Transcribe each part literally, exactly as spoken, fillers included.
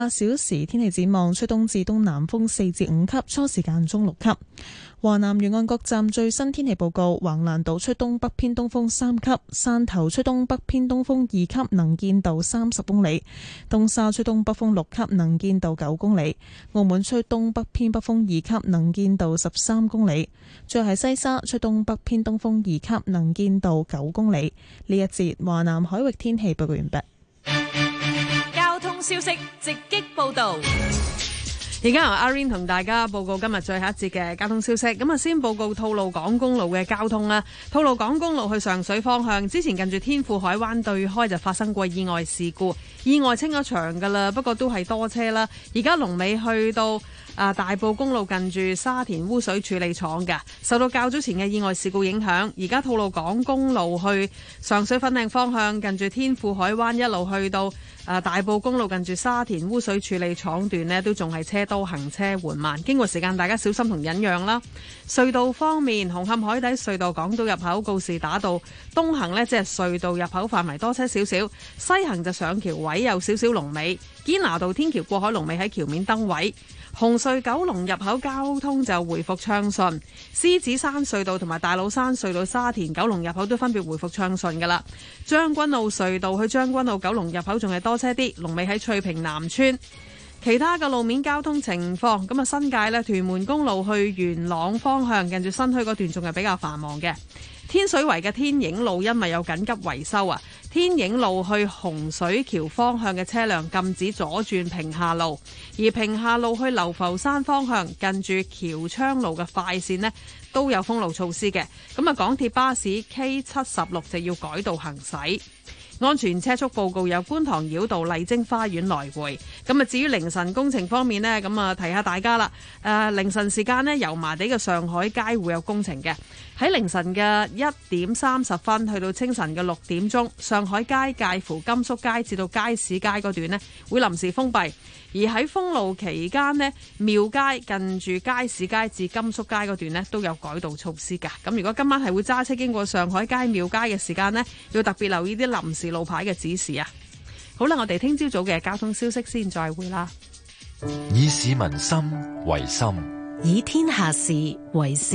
八小時天氣展望，吹東至東南風四至五級，初時間中六級。華南沿岸各站最新天氣報告：橫瀾島吹東北偏東風三級，汕頭吹東北偏東風二級，能見度三十公里；東沙吹東北風六級，能見度九公里；澳門吹東北偏北風二級，能見度十三公里。最後係西沙吹東北偏東風二級，能見度九公里。呢一節華南海域天氣報告完畢。 交通消息直擊報道。而家由阿 Rain 同大家報告今日最後一節嘅交通消息。咁啊，先報告吐露港公路嘅交通啦。吐露港公路去上水方向，之前近住天賦海灣對開就發生過意外事故，意外清咗場噶啦，不過都係多車啦。而家龍尾去到啊大埔公路近住沙田污水處理廠嘅，受到較早前嘅意外事故影響，而家吐露港公路去上水粉嶺方向，近住天賦海灣一路去到啊大埔公路近住沙田污水處理廠段呢，都仲係車多行車緩慢，經過時間大家小心同忍讓啦。隧道方面，紅磡海底隧道港島入口告士打道東行呢，即係隧道入口範圍多車少少，西行就上橋位有少少龍尾，堅拿道天橋過海龍尾喺橋面燈位。紅隧九龍入口交通就回復暢順，獅子山隧道同埋大老山隧道沙田九龍入口都分別回復暢順噶啦。將軍澳隧道去將軍澳九龍入口仲係多車啲，龍尾喺翠屏南村。其他嘅路面交通情況，咁啊新界呢，屯門公路去元朗方向近住新墟嗰段仲係比較繁忙嘅。天水圍嘅天影路因為有緊急維修啊，天影路去洪水橋方向嘅車輛禁止左轉平下路，而平下路去流浮山方向近住僑昌路嘅快線呢都有封路措施嘅。咁啊，港鐵巴士 K 七十六就要改道行駛。安全車速報告有觀塘繞道麗晶花園來回。咁啊，至於凌晨工程方面呢，咁啊提下大家啦。誒、呃，凌晨時間呢，油麻地嘅上海街會有工程嘅。喺凌晨嘅一點三十分去到清晨嘅六點鐘，上海街介乎甘肅街至到街市街嗰段呢會臨時封閉。而喺封路期間呢，廟街近住街市街至甘肅街嗰段呢都有改道措施㗎。咁如果今晚係會揸車經過上海街廟街嘅時間呢，要特別留意啲臨時路牌嘅指示啊。好啦，我哋聽朝早嘅交通消息先再會啦。 以市民心為心， 以天下事為事。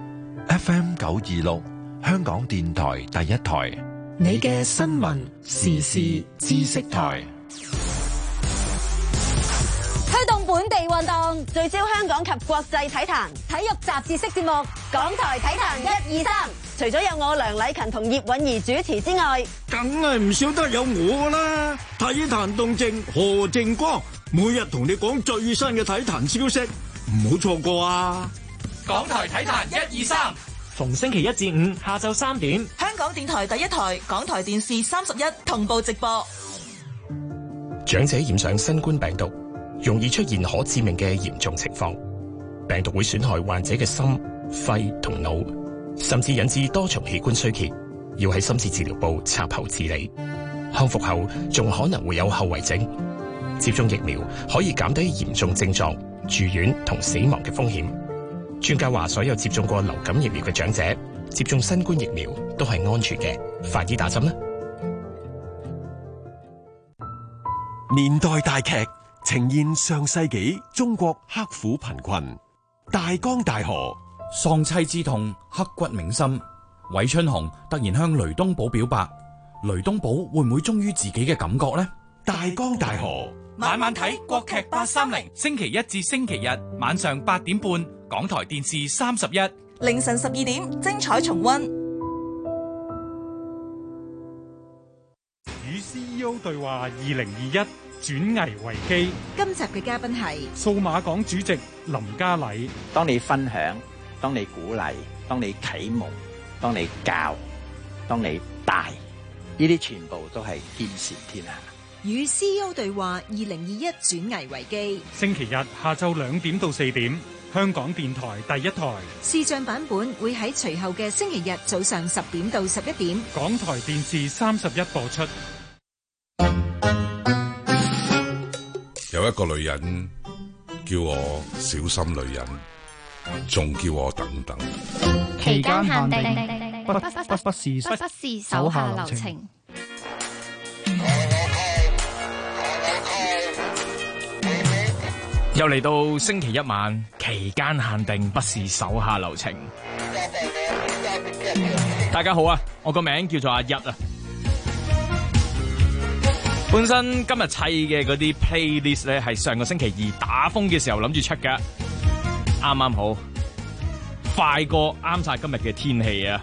F M 九二六，香港電台第一台， 你嘅新聞時事知識台。 推動本地運動，聚焦香港及國際體壇，體育雜誌式節目，港台體壇一二三。除咗有我梁禮勤同葉韻儀主持之外， 梗係唔少得有我啦！體壇動靜何正光，每日同你講最新嘅體壇消息，唔好錯過啊！ 港台體壇一二三， 逢星期一至五下晝三點， 香港電台第一台、港台電視三十一同步直播。 長者染上新冠病毒，容易出現可致命嘅嚴重情況，病毒會損害患者嘅心、肺同腦，甚至引致多重器官衰竭，要喺深切治療部插喉治理。康復後仲可能會有後遺症。接種疫苗可以減低嚴重症狀、住院同死亡嘅風險。專家話，所有接種過流感疫苗嘅長者接種新冠疫苗都係安全嘅，快啲打針啦！ 年代大劇呈現上世紀中國刻苦貧困，大江大河， 喪妻之痛刻骨銘心。韋春紅突然向雷東寶表白，雷東寶會唔會忠於自己嘅感覺呢？ 大江大河， 晚晚睇國劇八三零，星期一至星期日晚上八點半，港台電視三十一， 凌晨十二點精彩重溫。 與 C E O 對話二零二一轉危為機。 今集嘅嘉賓係數碼港主席林家禮。 當你分享，當你鼓勵，當你啟蒙，當你教，當你帶，呢啲全部都係兼善天下。 與 C E O 對話二零二一轉危為機。 星期日下晝兩點到四點，香港電台第一台。 視像版本會喺隨後嘅星期日早上十點到十一點， 港台電視三十一播出。 有一個女人叫我小心女人，仲叫我等等。 期間限定，不不不不是不是手下留情。 又嚟到星期一晚，期間限定，不是手下留情。大家好啊，我個名叫做阿一啊。本身今日砌嘅嗰啲 playlist 咧，係上個星期二打風嘅時候諗住出噶，啱啱好快過啱晒今日嘅天氣啊！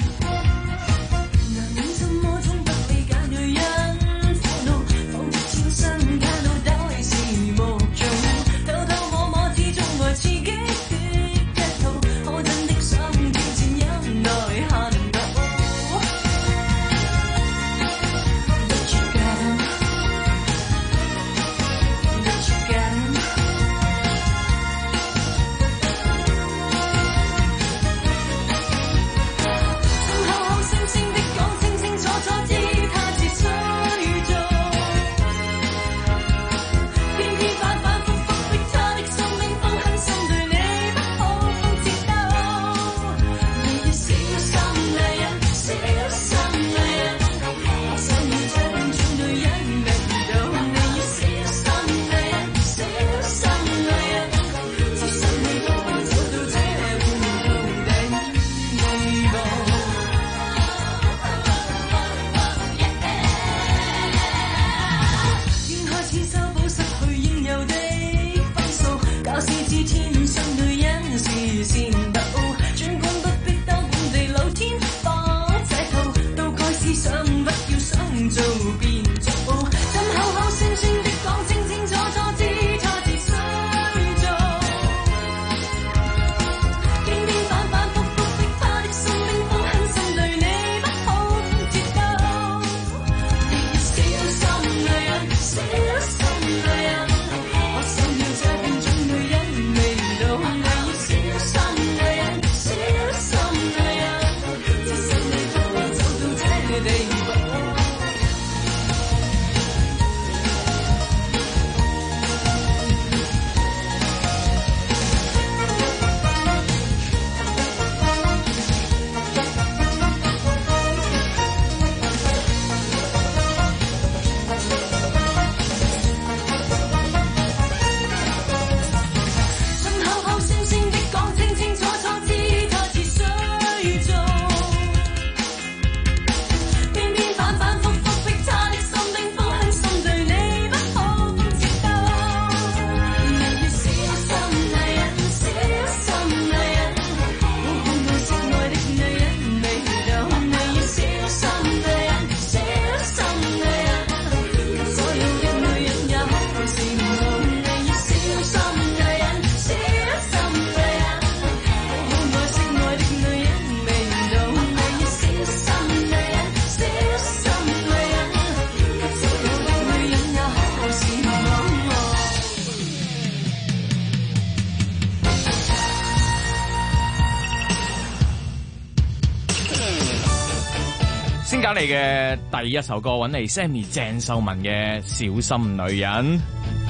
先搞你嘅第一首歌，揾嚟 Sammy 鄭秀文嘅《小心女人》。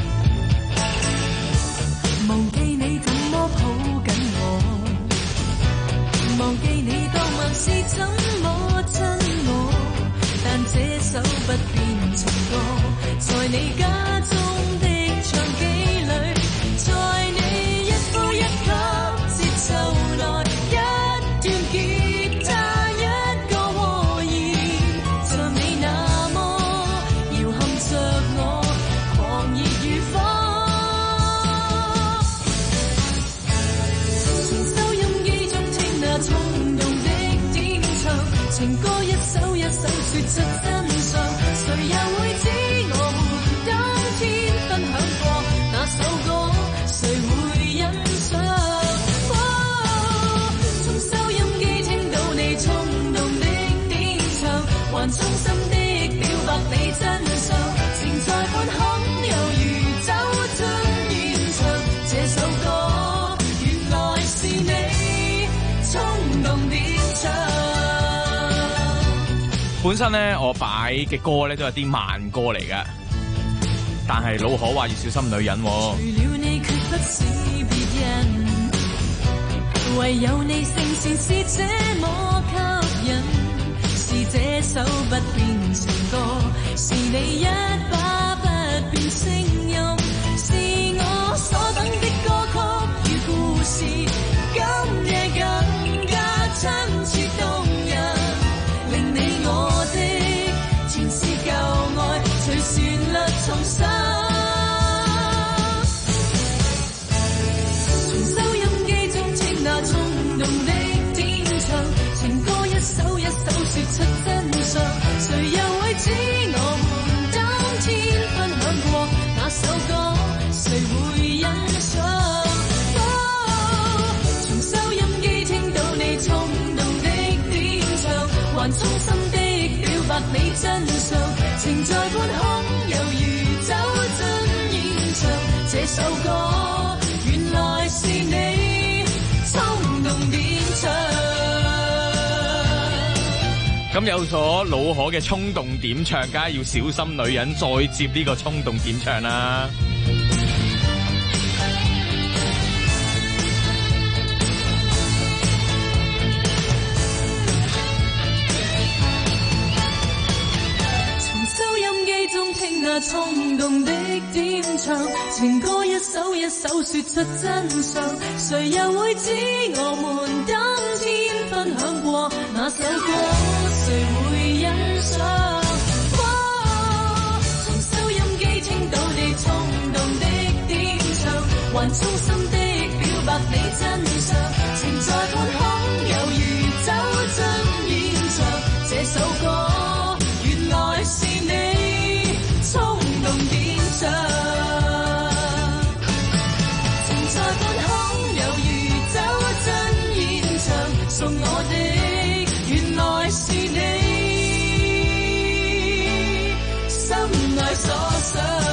忘記你怎麼抱緊我，忘記你當晚是怎麼親我，但這首不變情歌，在你家中的唱機裏，在你一呼一吸節奏內，一段吉他一個和弦，像你那麼搖撼着我，狂熱如火。收音機中聽那衝動的演唱，情歌一首一首說出真相，誰又會知我們當天分享過那首歌，誰會欣賞？哦，從收音機聽到你衝動的演唱，還衷心的表白你真相，情在半空猶如走進現場，這首歌原來是你衝動點唱。 本身咧，我擺嘅歌咧都有啲慢歌嚟嘅，但係老可話要小心女人喎。 除了你決不是別人，唯有你聲線是這麼吸引，是這首不變情歌，是你一把不變聲音，是我所白你真相，情在半空，猶如走進現場。這首歌原來是你衝動點唱。 咁有咗老可嘅衝動點唱，梗係要小心女人再接呢個衝動點唱啦。 那衝動的點唱，情歌一首一首說出真相，誰又會知我們今天分享過那首歌，誰會欣賞？哇，從收音機聽到你衝動的點唱，還衷心的表白你真相，情在半空，猶如走進現場。這首歌原來是你衝動點唱，情在半空，猶如走進現場，送我的原來是你心內所想。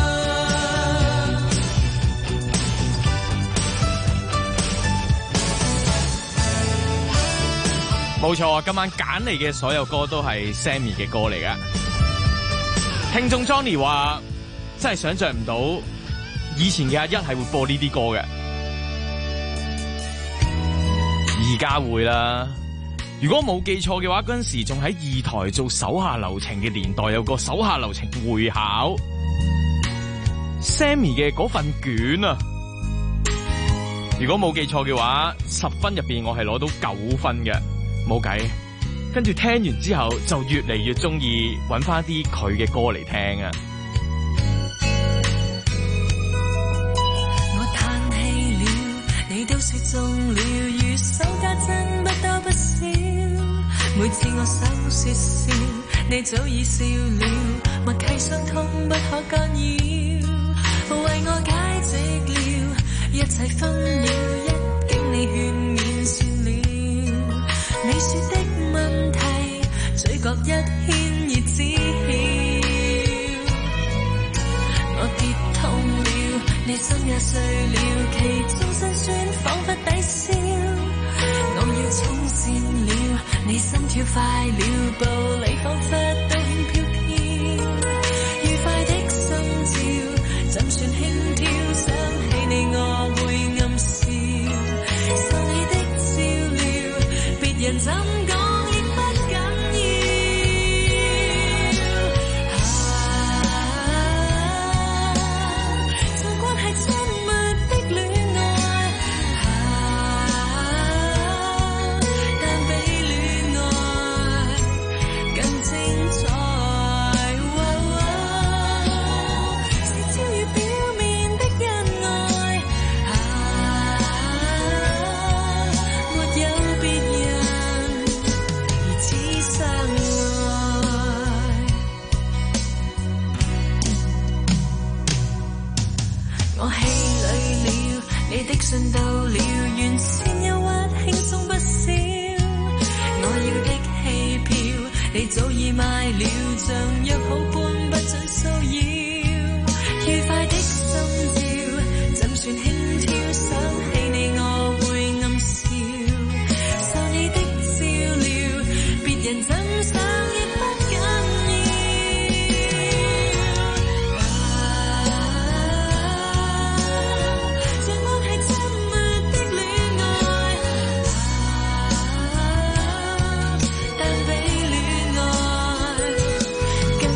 冇錯，今晚揀嚟嘅所有歌都係 Sammy 嘅歌嚟㗎。聽眾 Johnny 話真係想象唔到以前嘅阿一係會播呢啲歌嘅，而家會啦。如果冇記錯嘅話，嗰陣時仲喺二台做手下留情嘅年代，有個手下留情會考 Sammy 嘅嗰份卷啊，如果冇記錯嘅話，十分入邊我係攞到九分嘅，冇計。跟住聽完之後就越嚟越中意揾翻啲佢嘅歌嚟聽啊！ 我嘆氣了，你都說中了，如手家珍不多不少。每次我想說笑，你早已笑了，默契傷痛不可干擾，為我解釋了一切紛擾，一經你勸勉算了，你說的問題，嘴角一牽熱知曉。我跌痛了，你心也碎了，其中辛酸彷彿抵消。我要衝線了，你心跳快了，步履彷彿都輕飄飄。愉快的心照，怎算輕佻？想起你我會暗笑，受你的照料，別人怎講？信到了，原先憂鬱輕鬆不少。我要的戲票，你早已買了，像約好般不准騷擾。愉快的心照，怎算輕佻？想起你我會暗笑，受你的照料，別人怎想亦不緊要。更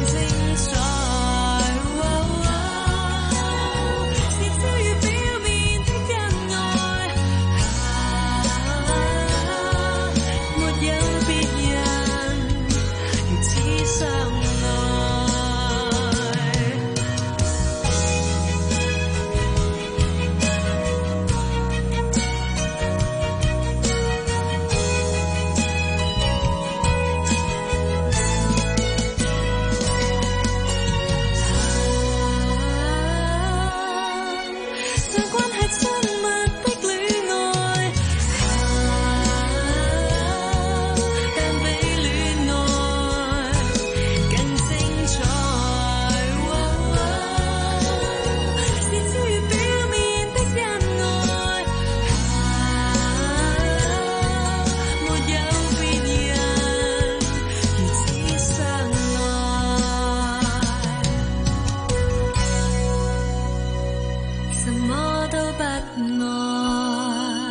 不愛。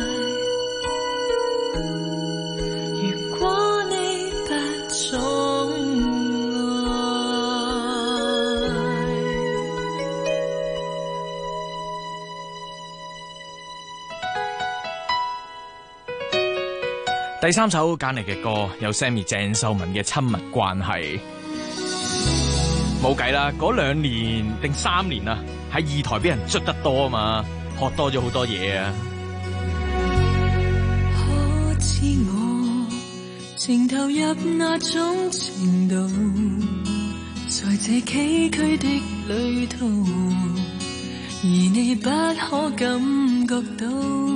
如果你不寵第三首揀嚟嘅歌有 Sammy 鄭秀文嘅親密關係，冇計啦，嗰兩年定三年啊，喺二台俾人捉得多啊嘛，學多咗好多嘢啊。 可知我情投入那種程度，在這崎嶇的旅途，而你不可感覺到。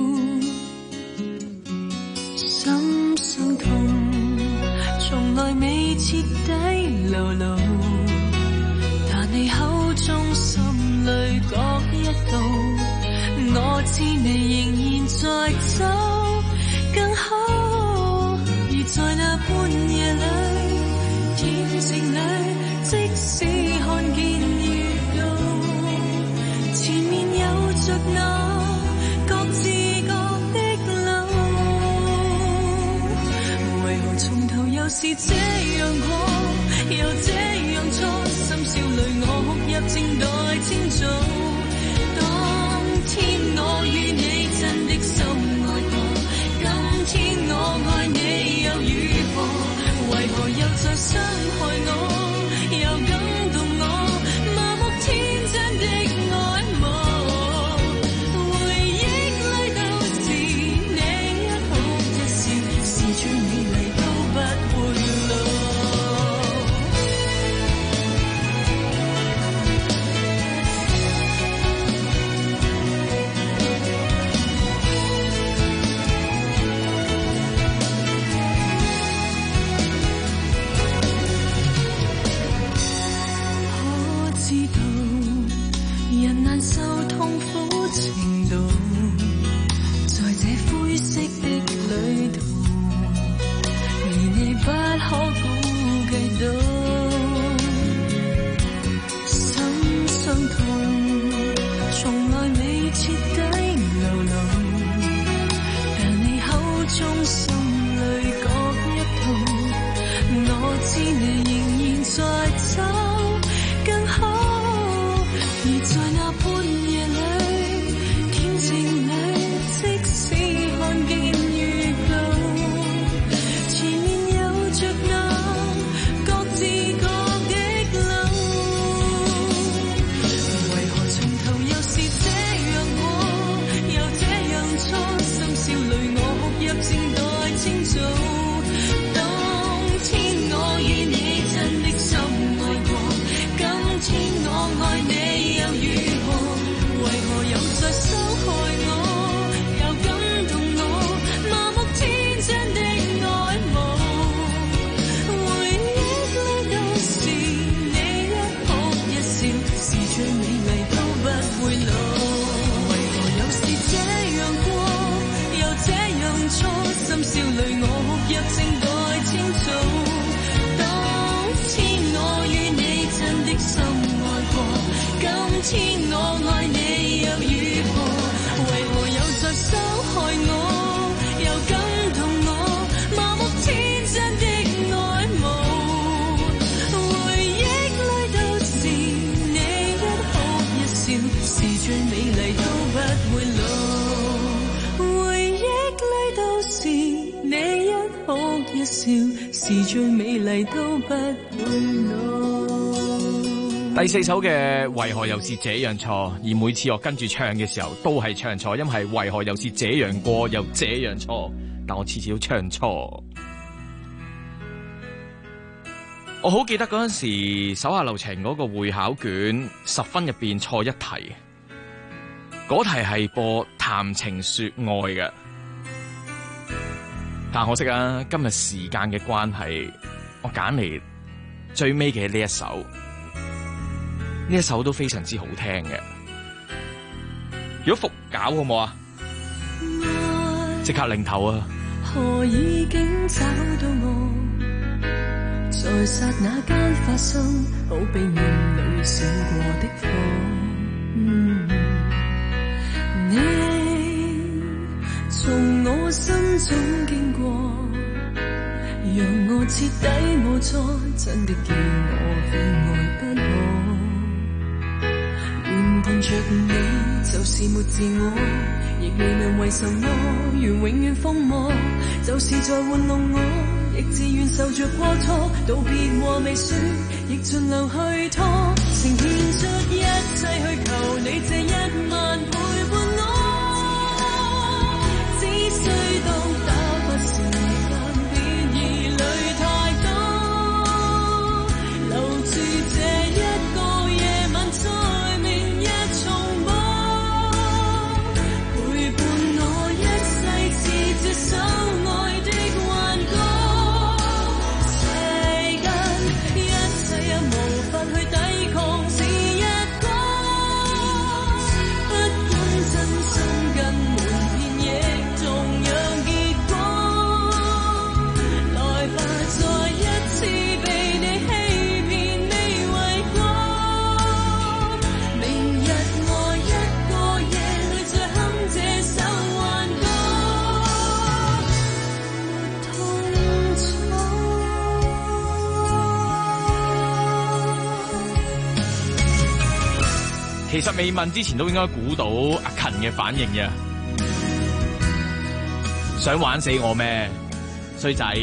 心傷痛，從來未徹底流露，但你口中心裏各一道，我知你仍然在走，更好。而在那半夜裏，天晴裏，即使看見月亮，前面有着那各自從頭又是這樣過，又這樣錯，深宵裏我哭泣正待清早。當天我與你真的心愛過，今天我愛你又如何？為何又再傷害我，又感動我，麻木天真的愛慕。回憶裏都是你一哭一笑，是最美麗不會老。可知道人難受痛苦程度，在這灰色的旅途，而你不可估計到，心傷痛，從來未徹底流露，但你口中心裏各一套，我知你仍然在走，更好。而在那半夜裏，天晴裏，即使看見月亮，前面有着那各自各的路。為何從頭又是這樣過，又這樣錯，深宵裏我哭泣正待清早。當天我與你真的心愛過，今天我愛你又如何？為何又再傷害我，又感動我，麻木天真的愛慕。回憶裏都是你一哭一笑，是最美麗都不會老。為何又是這樣過，又這樣錯，深宵裏我哭泣正待清早。當天我與你真的心愛過，今天我愛你又如何？為何又再傷害我，又感動我，麻木天真的愛慕。回憶裏都是你一哭一笑，是最美麗都不會老。回憶裏都是你一哭一笑，是最美麗都不會老。 第四首嘅為何又是這樣錯，而每次我跟住唱嘅時候都係唱錯，因為為何又是這樣過又這樣錯，但我次次都唱錯。我好記得嗰陣時手下留情嗰個會考卷十分入邊錯一題，嗰題係播談情說愛嘅，但可惜啊，今日時間嘅關係，我揀嚟最尾嘅呢一首。呢一首都非常之好聽嘅，如果復搞好唔好啊？即刻擰頭啊！ 何已經找到我，在剎那間發生，好比夢裏閃過的火。嗯，你總經過，讓我徹底無錯，真的叫我非愛不可。原伴着你就是沒自我，亦未問為什麼願永遠瘋魔，就是在玩弄我，亦自願受着過錯，道別和未說，亦盡量去拖，呈獻出一切去求你這一晚陪伴我，只需當打發時間，別疑慮太多，留住這一個夜晚，在明日重播，陪伴我一世似這首愛的幻歌。 其實未問之前都應該估到阿勤嘅反應嘅，想玩死我咩，衰仔！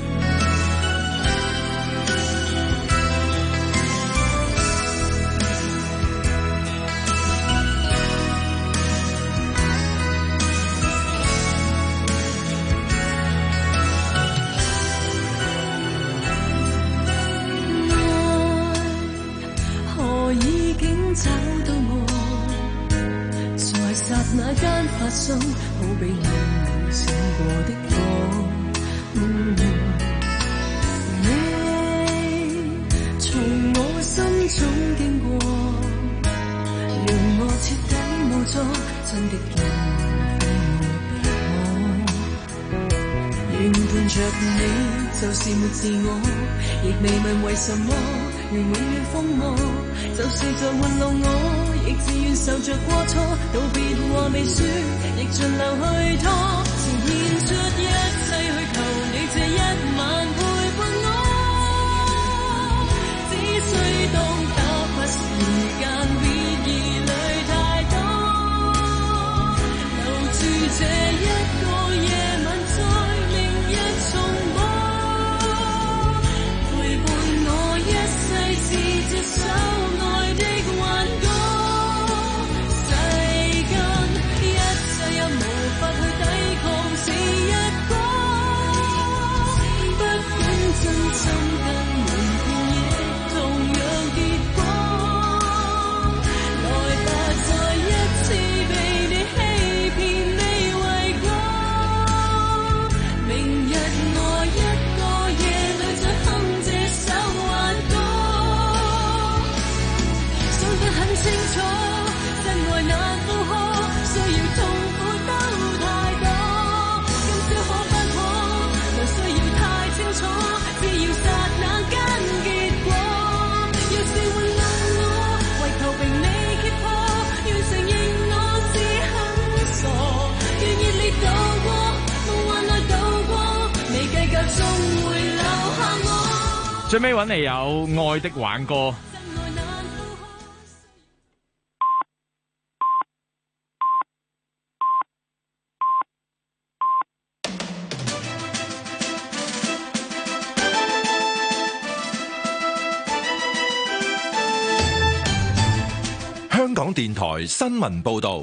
那間發生，好比偶然閃過的火。嗯、你從我心中經過，讓我徹底無助，真的叫我非愛不可。原伴着你就是沒自我，亦未問為什麼，願永遠瘋魔，就是在玩弄我。亦自願受着過錯，道別話未說，亦盡量去拖，呈獻出一切去求你這一晚陪伴我，只需當打發時間，別疑慮太多，留住這一個夜晚，在明日重播，陪伴我一世似這首愛的幻歌。 最尾揾嚟有愛的挽歌。 香港電台新聞報道。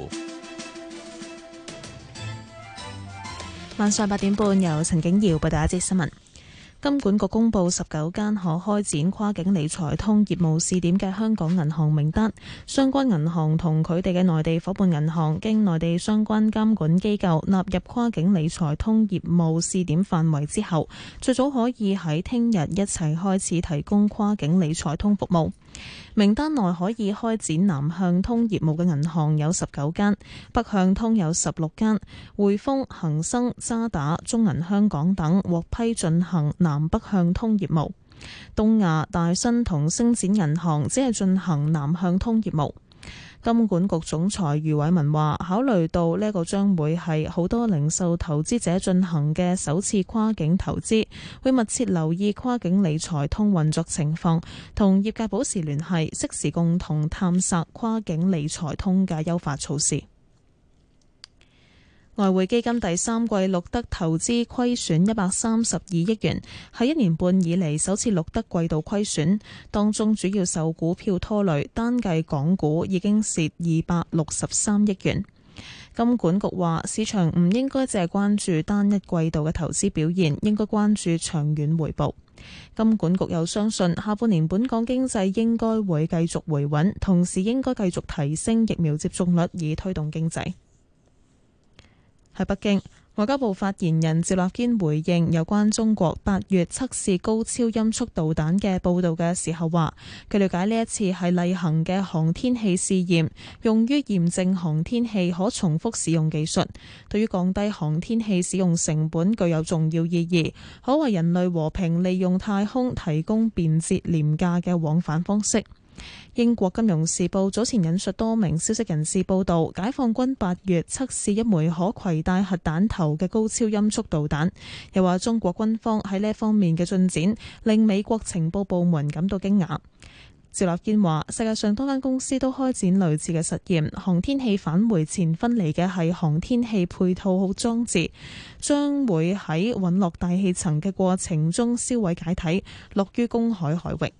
晚上八點半，由陳景瑤報道一節新聞。金管局公布十九間可開展跨境理財通業務試點嘅香港銀行名單，相關銀行同佢哋嘅內地夥伴銀行經內地相關監管機構納入跨境理財通業務試點範圍之後，最早可以喺聽日一齊開始提供跨境理財通服務。名單內可以開展南向通業務嘅銀行有十九間，北向通有十六間，匯豐、恒生、渣打、中銀香港等獲批進行南北向通業務。東亞、大新同星展銀行只係進行南向通業務。 金管局總裁余偉文話，考慮到呢個將會係好多零售投資者進行嘅首次跨境投資，會密切留意跨境理財通運作情況，同業界保持聯繫，適時共同探索跨境理財通嘅優化措施。外匯基金第三季錄得投資虧損一百三十二億元，係一年半以嚟首次錄得季度虧損，當中主要受股票拖累，單計港股已經蝕二百六十三億元。金管局話，市場唔應該只係關注單一季度嘅投資表現，應該關注長遠回報。金管局又相信下半年本港經濟應該會繼續回穩，同時應該繼續提升疫苗接種率，以推動經濟。喺北京，外交部發言人趙立堅回應有關中國八月測試高超音速導彈嘅報道嘅時候話，據了解呢一次係例行嘅航天器試驗，用於驗證航天器可重複使用技術，對於降低航天器使用成本具有重要意義，可為人類和平利用太空提供便捷廉價嘅往返方式。英國金融時報早前引述多名消息人士報道，解放軍八月測試一枚可攜帶核彈頭嘅高超音速導彈，又話中國軍方喺呢方面嘅進展令美國情報部門感到驚訝。趙立堅話，世界上多間公司都開展類似嘅實驗，航天器返回前分離嘅係航天器配套裝置，將會喺隕落大氣層嘅過程中燒毀解體，落於公海海域。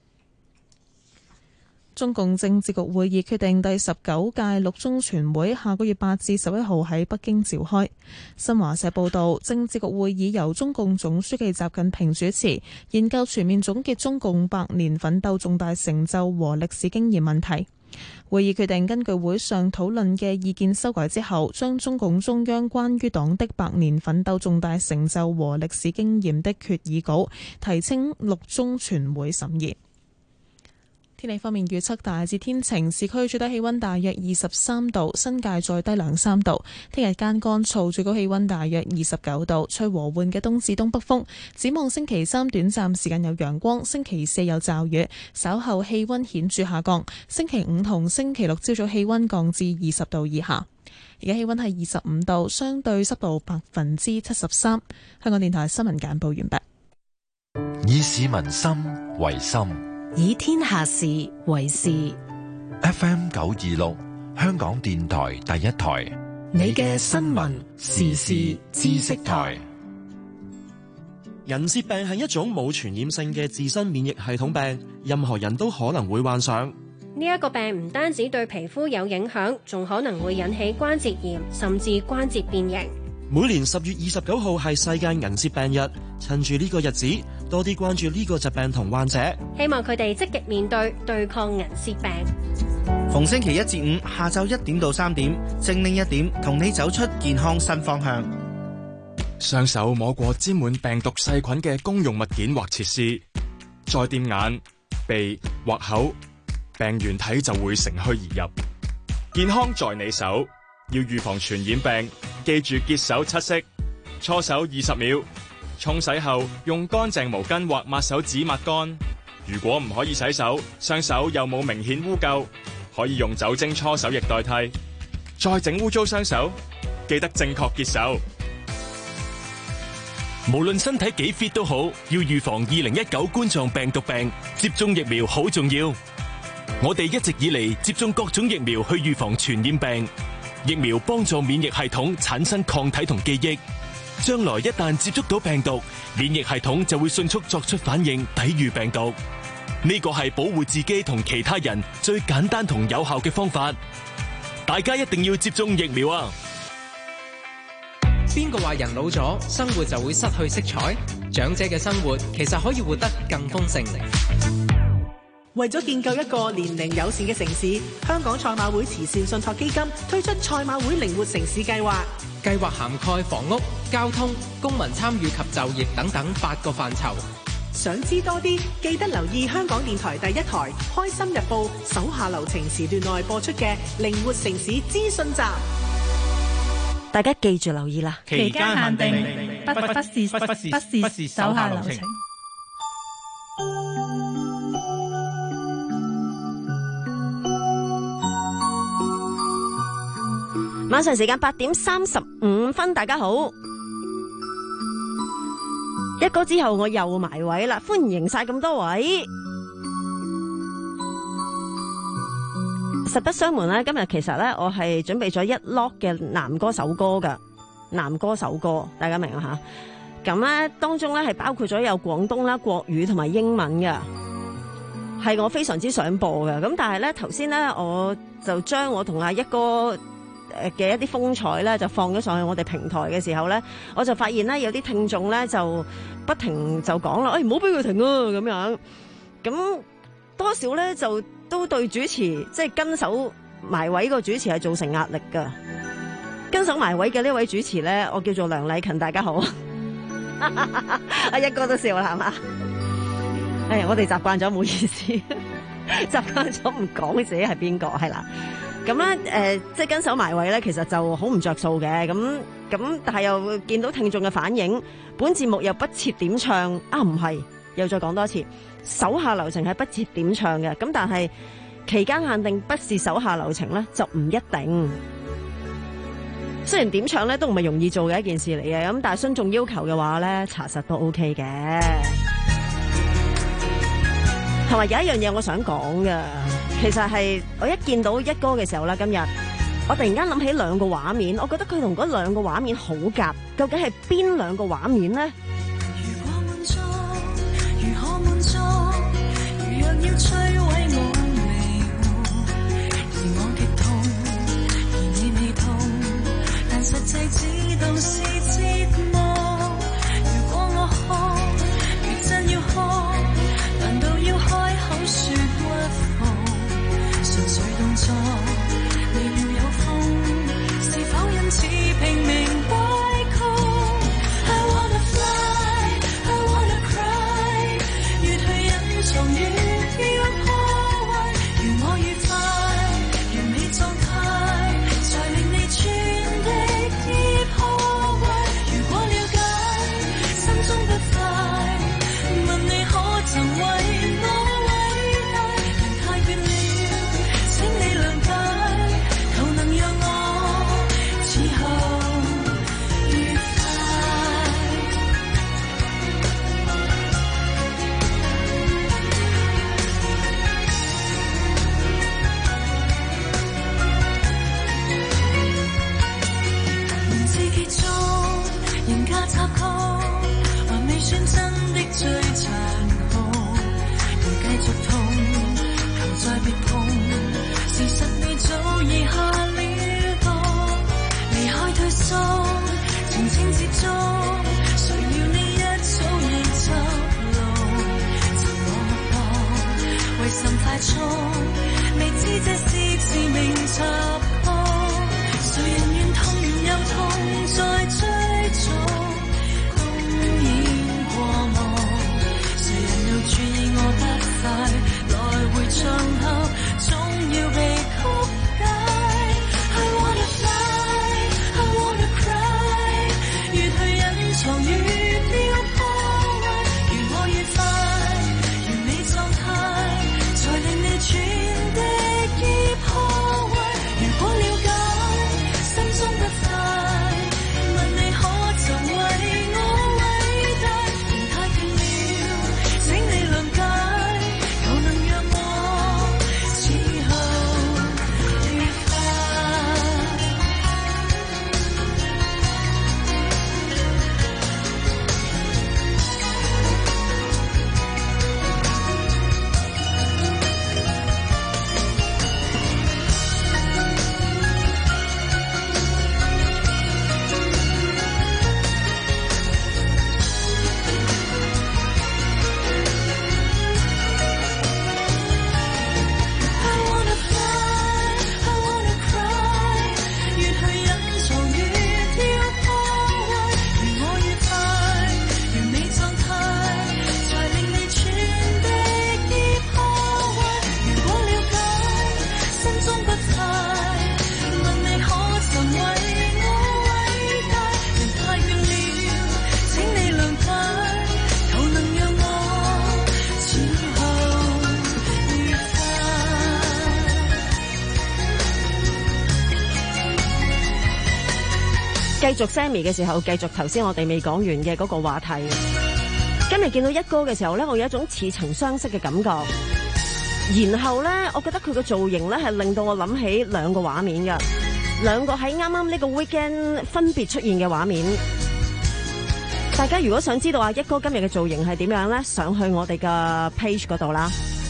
中共政治局會議決定第十九屆六中全會下個月八至十一號喺北京召開。新華社報道，政治局會議由中共總書記習近平主持，研究全面總結中共百年奮鬥重大成就和歷史經驗問題。會議決定根據會上討論嘅意見修改之後，將中共中央關於黨的百年奮鬥重大成就和歷史經驗的決議稿提請六中全會審議。天氣方面預測大致天晴，市區最低氣溫大約二十三度，新界再低兩三度。聽日間乾燥，最高氣溫大約二十九度，吹和緩嘅東至東北風。展望星期三短暫時間有陽光，星期四有驟雨，稍後氣溫顯著下降。星期五同星期六朝早氣溫降至二十度以下。而家氣溫係二十五度，相對濕度百分之七十三。香港電台新聞簡報完畢。 以市民心為心， 以天下事為事。 F M 九二六，香港電台第一台， 你嘅新聞時事知識台。 人舌病係一種冇傳染性嘅自身免疫系統病，任何人都可能會患上。 呢一個病唔單止對皮膚有影響，仲可能會引起關節炎，甚至關節變形。 每年十月二十九號係世界銀屑病日，趁住呢個日子，多啲關注呢個疾病同患者， 希望佢哋積極面對，對抗銀屑病。 逢星期一至五下晝一點到三點，精靈一點，同你走出健康新方向。 雙手摸過沾滿病毒細菌嘅公用物件或設施，再掂眼、鼻或口，病原體就會乘虛而入。健康在你手，要預防傳染病，記住潔手七式：搓手二十秒，沖洗後用乾淨毛巾或抹手紙抹乾。如果唔可以洗手，雙手又冇明顯污垢，可以用酒精搓手液代替。再整污糟雙手，記得正確潔手。 無論身體幾 fit 都好，要預防二零一九冠狀病毒病，接種疫苗好重要。我哋一直以嚟接種各種疫苗去預防傳染病，疫苗幫助免疫系統產生抗體同記憶，將來一旦接觸到病毒，免疫系統就會迅速作出反應，抵禦病毒。呢個係保護自己同其他人最簡單同有效嘅方法，大家一定要接種疫苗啊！ 邊個話人老咗，生活就會失去色彩？長者嘅生活其實可以活得更豐盛。 為咗建構一個年齡友善嘅城市，香港賽馬會慈善信託基金推出賽馬會靈活城市計劃， 計劃涵蓋房屋、交通、公民參與及就業等等八個範疇。 想知多啲，記得留意香港電台第一台《開心日報》手下留情時段內播出嘅靈活城市資訊集。 大家記住留意啦！ 期間限定，不不不是不是不是手下留情。 晚上時間八點三十五分，大家好。一哥之後我又埋位啦，歡迎晒咁多位。實不相瞞咧，今日其實咧我係準備咗一 lock 嘅男歌手歌噶，男歌手歌，大家明啊吓？咁咧當中咧係包括咗有廣東啦、國語同埋英文嘅，係我非常之想播嘅。咁但係咧頭先咧我就將我同阿一哥嘅一啲風采咧就放咗上去我哋平台嘅時候咧，我就發現咧有啲聽眾咧就不停就講啦，哎，唔好俾佢停啊咁樣，咁多少咧就都對主持即係跟手埋位個主持係造成壓力噶。跟手埋位嘅呢位主持咧，我叫做梁麗勤，大家好。阿一哥都笑啦，係嘛？哎，我哋習慣咗，唔好意思，習慣咗唔講自己係邊個，係啦。咁咧，誒、呃，即係跟手埋位咧，其實就好唔着數嘅。咁咁，但係又見到聽眾嘅反應，本節目又不設點唱啊，唔係，又再講多次，手下留情係不設點唱嘅。咁但係期間限定不是手下留情咧，就唔一定。雖然點唱咧都唔係容易做嘅一件事嚟嘅，咁但係遵眾要求嘅話咧，查實都 OK 嘅。同埋有一樣嘢我想講嘅。其實係我一見到一哥嘅時候啦，今日我突然間諗起兩個畫面，我覺得佢同嗰兩個畫面好夾，究竟係邊兩個畫面呢？ 如果滿足，如何滿足？如若要摧毀我未活，而我極痛，而你未痛，但實際知道是折磨。如果我哭，如真要哭，難道要開口說屈服？純粹動作，未料有風，是否因此拼命歪曲 ？I wanna fly, I wanna cry， 越去隱藏越要破壞，如我愉快，完美狀態，才令你全的已破壞。如果了解，心中不快，問你可曾為我？插曲還未算真的最殘酷，要繼續痛，求再別碰。事實你早已下了毒，離開退縮，情情節觸，誰料你一早已執路。尋我脈搏，為甚快速？未知這是致命插曲。誰人願痛完又痛，再追逐？注意我得快，來回唱後總要被曲解。I wanna fly, I wanna cry， 越去隱藏越要破壞，如我愉快，完美狀態，才令你全的已破壞。如果繼續 Sammy 嘅時候，繼續頭先我哋未講完嘅嗰個話題。今日見到一哥嘅時候咧，我有一種似曾相識嘅感覺。然後咧，我覺得佢個造型咧係令到我諗起兩個畫面嘅，兩個喺啱啱呢個 weekend 分別出現嘅畫面。大家如果想知道阿一哥今日嘅造型係點樣咧，上去我哋嘅 page 嗰度啦。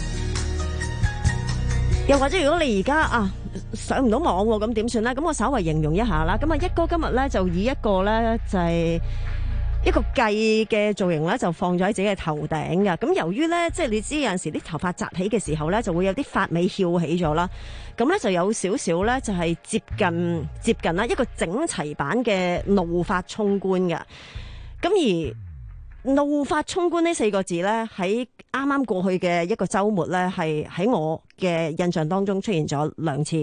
又或者如果你而家啊上唔到網咁點算咧？咁我稍微形容一下啦。咁啊，一哥今日咧就以一個咧就係、是。一個髻嘅造型咧，就放咗喺自己嘅頭頂嘅。咁由於咧，即係你知有陣時啲頭髮紮起嘅時候咧，就會有啲髮尾翹起咗啦。咁咧就有少少咧，就係接近接近啦一個整齊版嘅怒髮衝冠嘅。咁而怒髮衝冠呢四個字咧，喺啱啱過去嘅一個週末咧，係喺我嘅印象當中出現咗兩次，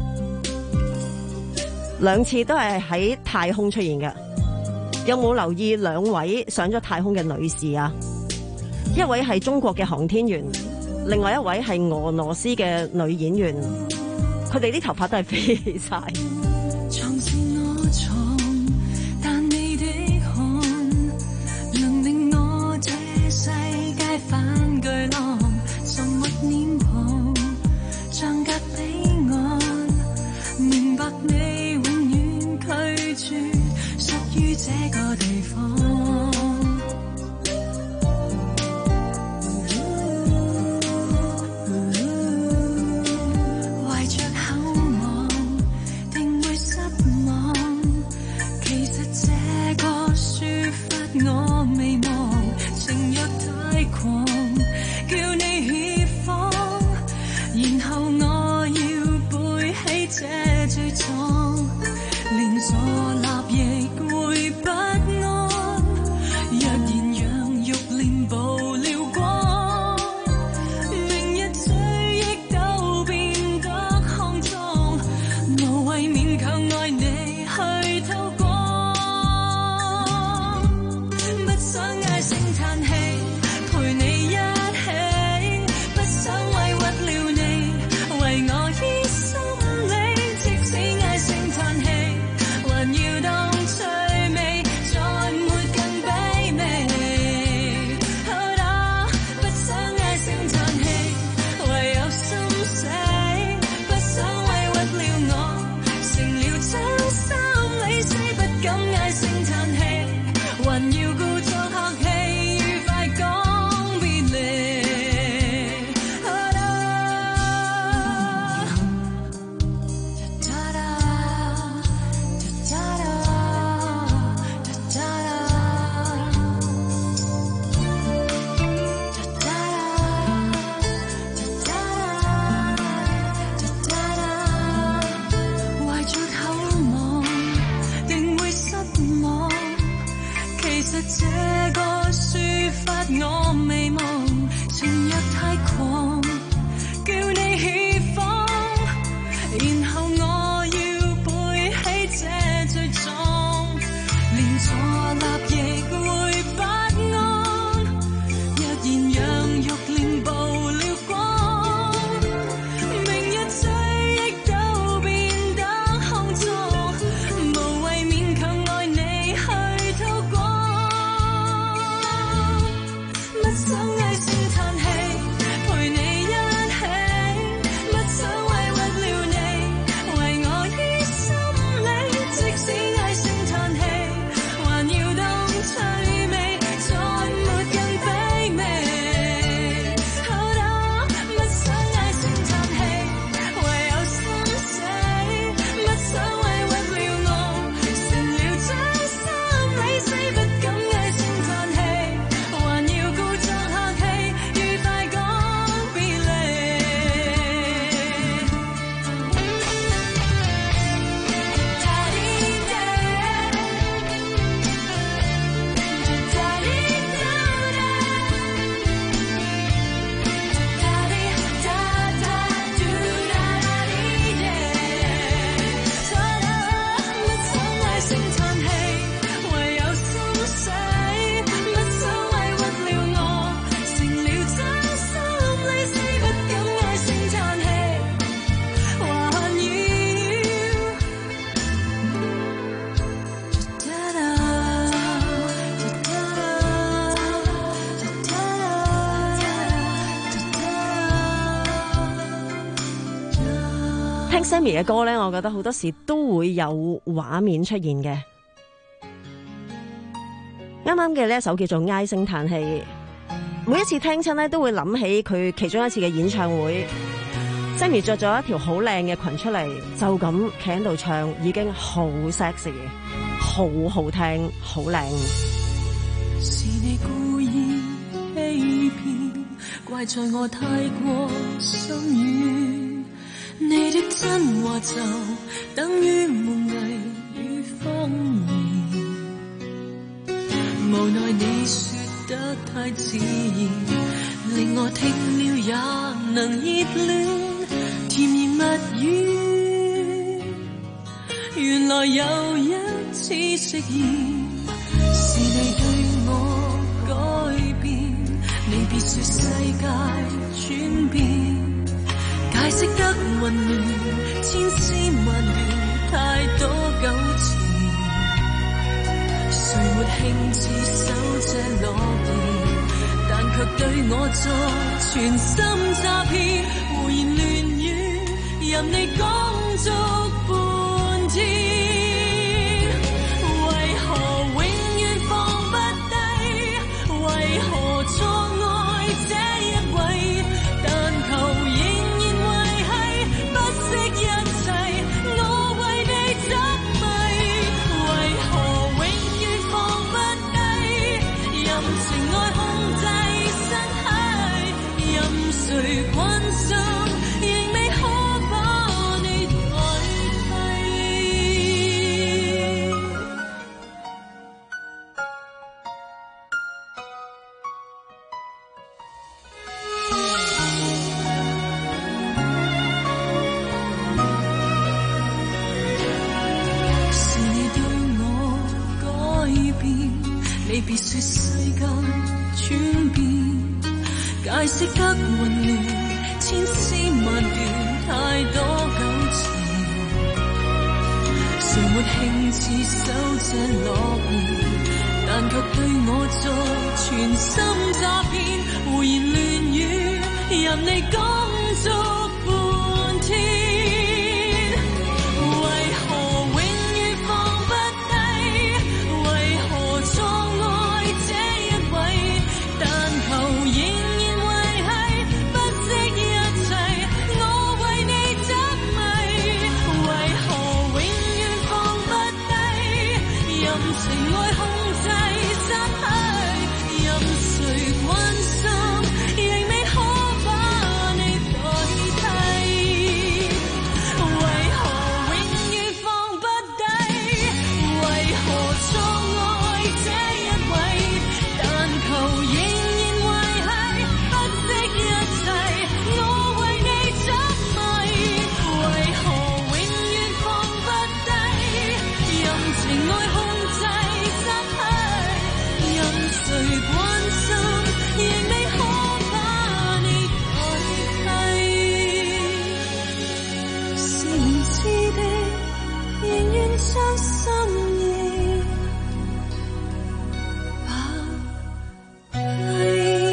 兩次都係喺太空出現嘅。有冇留意兩位上咗太空嘅女士啊？一位係中國嘅航天員，另外一位係俄羅斯嘅女演員。佢哋啲頭髮都係飛晒。 床是我床，但你的汗能令我這世界反巨浪，沉默臉龐，像隔彼岸，明白你永遠拒絕屬於這個地方，懷着厚望，定會失望。 Sammy 嘅歌咧，我覺得好多時都會有畫面出現嘅。啱啱嘅呢一首叫做《唉聲嘆氣》，每一次聽親咧都會諗起佢其中一次嘅演唱會。Sammy 着咗一條好靚嘅裙出嚟，就咁企喺度唱，已經好 sexy， 好好聽，好靚。 是你故意欺騙，怪在我太過心軟。你的真話就等於夢囈與謊言，無奈你說得太自然，令我聽了也能熱戀。甜言蜜語，原來有一次食言，是你對我改變，你別說世界轉變，解釋得混亂，千絲萬段，太多糾纏，誰沒興致守這諾言，但卻對我作全心詐騙，胡言亂語任你講足半天，為何永遠放不低？為何錯愛這一位？但求仍然維繫，不惜一切，我為你執迷。為何永遠放不低？任情愛控制身體，任誰關心，仍未可把你代替。是你對我改變，你別說世界轉變，解釋得混亂，千絲萬段，太多糾纏，誰沒興致守這諾言，但卻對我作全心詐騙，胡言亂語任你講足半天。為何永遠放不低？為何錯愛這一位？但求仍然維繫，不惜一切，我為你執迷。為何永遠放不低？任情愛控制身體，任誰關心，仍未可把你代替。為何永遠放不低？為何錯愛這一位？但求仍然維繫，不惜一切，我為你執迷。為何永遠放不低？任情愛控制身體，任誰關心，仍未可把你代替。是明知的，仍願將心意拋棄。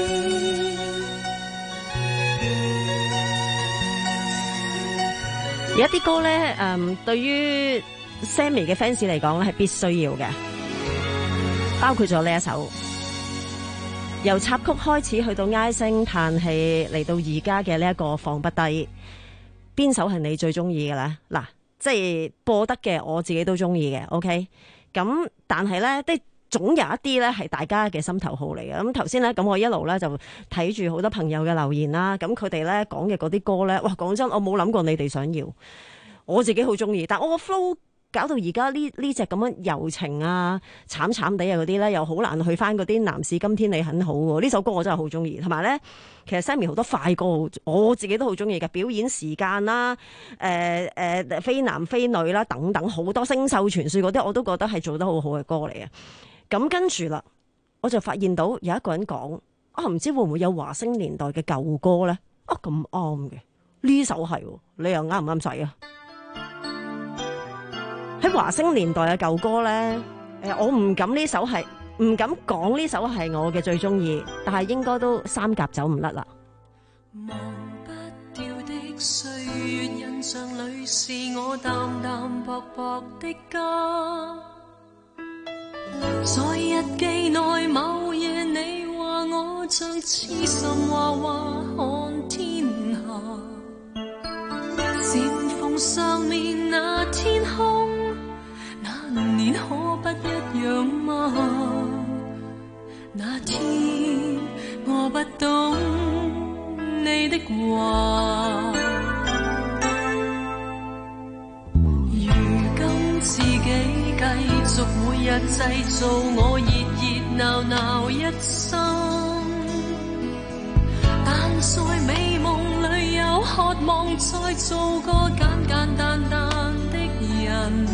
有一啲歌咧，誒，對於 Sammy 嘅 fans 嚟講咧係必須要嘅，包括咗呢一首，由插曲開始去到唉聲嘆氣，嚟到而家嘅呢一個放不低，邊首係你最中意嘅咧？嗱，即係播得嘅，我自己都中意嘅。OK，咁但係咧，即總有一啲咧係大家嘅心頭好嚟嘅。咁頭先咧，咁我一路咧就睇住好多朋友嘅留言啦。咁佢哋咧講嘅嗰啲歌咧，哇！講真，我冇諗過你哋想要，我自己好中意。但我個 flow 搞到而家呢呢隻咁樣柔情啊、慘慘地啊嗰啲咧，又好難去翻嗰啲男士今天你很好喎。呢首歌我真係好中意，同埋咧，其實 Sammy 好多快歌，我自己都好中意嘅。表演時間啦、誒、呃、誒、呃、非男非女啦等等，好多星宿傳說嗰啲，我都覺得係做得好好嘅歌嚟嘅。咁跟住啦，我就發現到有一個人講啊，唔知會唔會有華星年代嘅舊歌咧？啊，咁啱嘅，呢首係，你又啱唔啱使啊？喺華星年代嘅舊歌咧，誒，我唔敢呢首係，唔敢講呢首係我嘅最中意，但係應該都三甲走唔甩啦。 忘不掉的歲月印象裏是我淡淡薄薄的家，在日記內某夜你話我像痴心娃娃看天下，禪縫上面那天空，那年可不一樣嗎？那天我不懂你的話，如今自己繼續每日製造我熱熱鬧鬧一生，但在美夢裏有渴望再做個簡簡單單的人，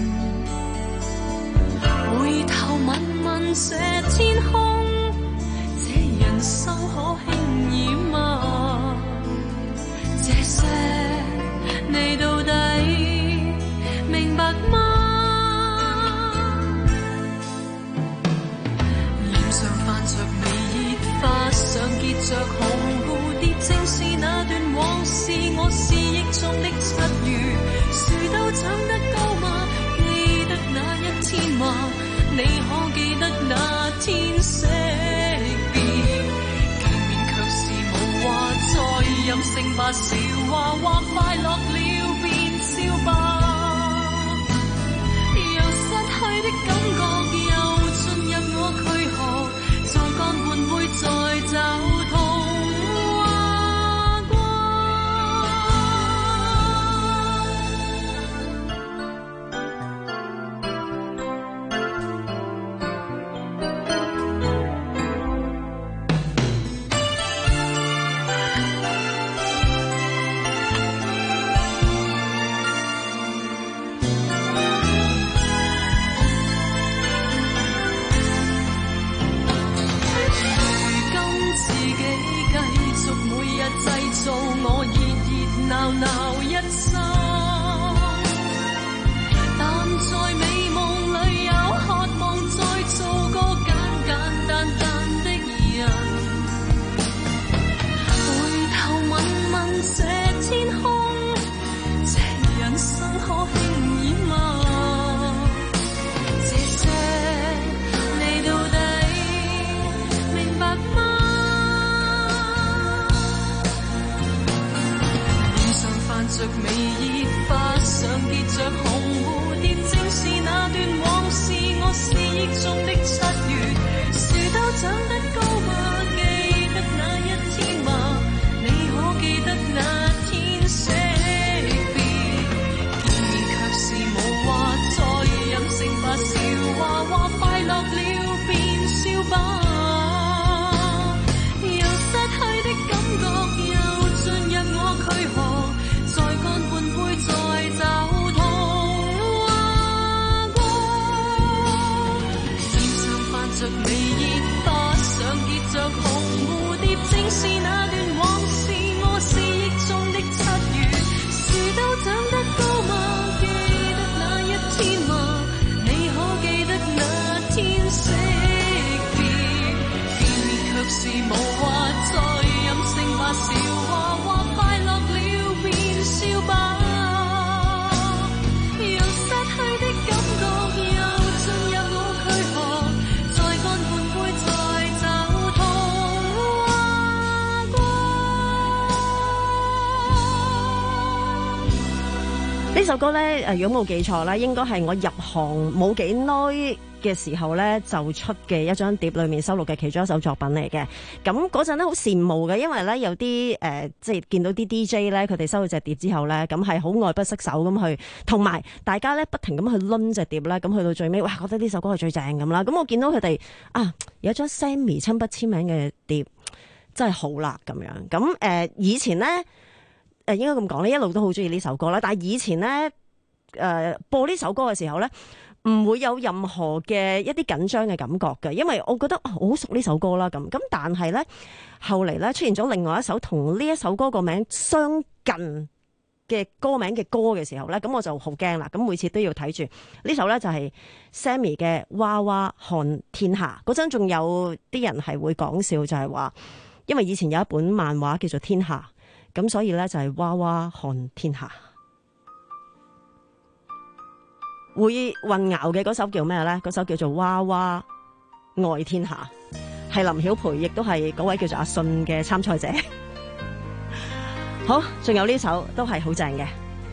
回頭問問這天空，這人生可輕易嗎？這些你到底明白嗎？臉上泛着微熱花，上結着紅蝴蝶，正是那段往事，我思憶中的七月，樹都長得高嗎？記得那一天嗎？你可記得那天惜別？見面卻是無話，再任性吧，笑話或快樂了便笑吧。由失去的感覺又進入我軀殼，再乾半杯再找痛劃過。做我熱熱鬧鬧一生，但在美夢裏有渴望再做個簡簡單單的人，回頭問問這天空，這人生可輕易嗎？這些你到底明白嗎？着微熱花，上結着紅蝴蝶，正是那段往事，我思憶中的七月，樹都長得高嗎？記得那一天嗎？你可記得那天惜別？見面卻是無話，再任性吧，笑話或快樂了便笑吧。由失去的感覺又進入我軀殼，再乾半杯再找痛劃過。臉上泛着微熱花，上結着紅蝴蝶，正是那段往事，我思憶中的七月，樹都長得高嗎？記得那一天嗎？你可記得那天惜別？見面卻是無話，再任性吧，笑話或快樂了便笑吧。由失去的感覺又進入我軀殼，再乾半杯再找痛劃過。 呢首歌咧，誒，如果冇記錯啦，應該係我入行冇幾耐嘅時候咧就出嘅一張碟裏面收錄嘅其中一首作品嚟嘅。咁嗰陣咧好羨慕嘅，因為咧有啲誒、呃、即係見到啲 D J 咧，佢哋收到隻碟之後咧，咁係好愛不釋手咁去，同埋大家咧不停咁去掄隻碟咧，咁去到最尾，哇，覺得呢首歌係最正咁啦。咁我見到佢哋啊有一張 Sammy 親筆簽名嘅碟，真係好啦咁樣。咁誒、呃、以前咧誒、呃、應該咁講咧，一路都好中意呢首歌啦。但係以前咧誒、呃、播呢首歌嘅時候咧，唔會有任何嘅一啲緊張嘅感覺嘅，因為我覺得好熟呢首歌啦咁。咁但係咧後嚟咧出現咗另外一首同呢一首歌個名相近嘅歌名嘅歌嘅時候咧，咁我就好驚啦。咁每次都要睇住呢首咧就係 Sammy 嘅《娃娃看天下》。嗰陣仲有啲人係會講笑，就係話因為以前有一本漫畫叫做《天下》，咁所以咧就係娃娃看天下。 會混淆嘅嗰首叫咩咧？嗰首叫做《娃娃愛天下》，係林曉培，亦都係嗰位叫做阿信嘅參賽者。好，仲有呢首都係好正嘅。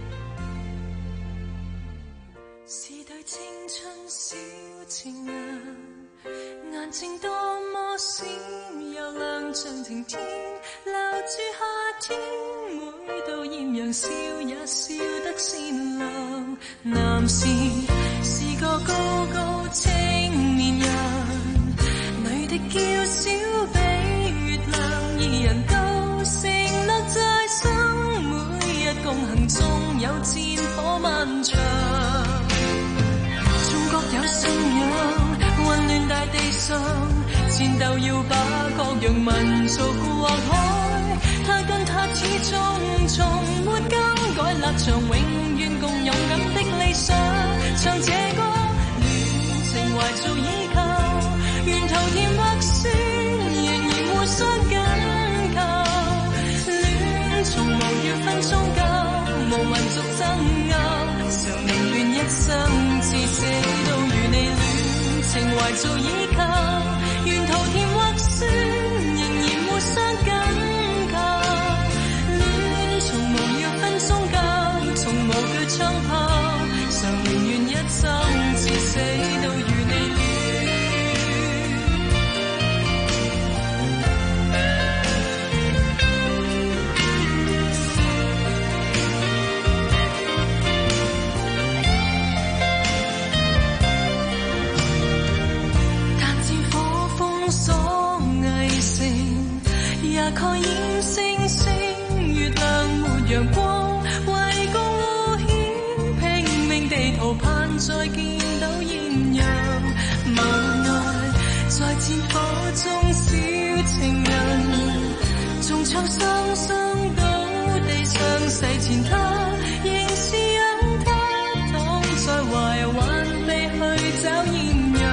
是對青春小情人，眼睛多麼閃又亮，像晴天留住夏天，每到豔陽笑也笑得善良。男士是個高高青年人，女的嬌小比月亮，二人都承諾在生，每日共行縱有戰火漫長。中國有信仰，混亂大地上，戰鬥要把各樣民族劃開。他跟他始終從沒更改立場，永遠共勇敢的理想。唱這歌，戀情懷做依靠，沿途甜或酸，仍然互相緊靠。戀從無要分宗教，無民族爭拗，常寧願一生至死都與你戀情懷做依靠，沿途甜或酸，仍然互相緊靠。戀從無要分宗教，從無懼槍炮，常寧願一生至死都與你戀。但戰火風所偽成，也蓋掩星星月亮沒陽光，為共互險拼命地圖盼再見到豔陽。無奈在戰火中小情人，縱唱雙雙到地上，逝前他仍是讓他躺在懷挽未去找豔陽。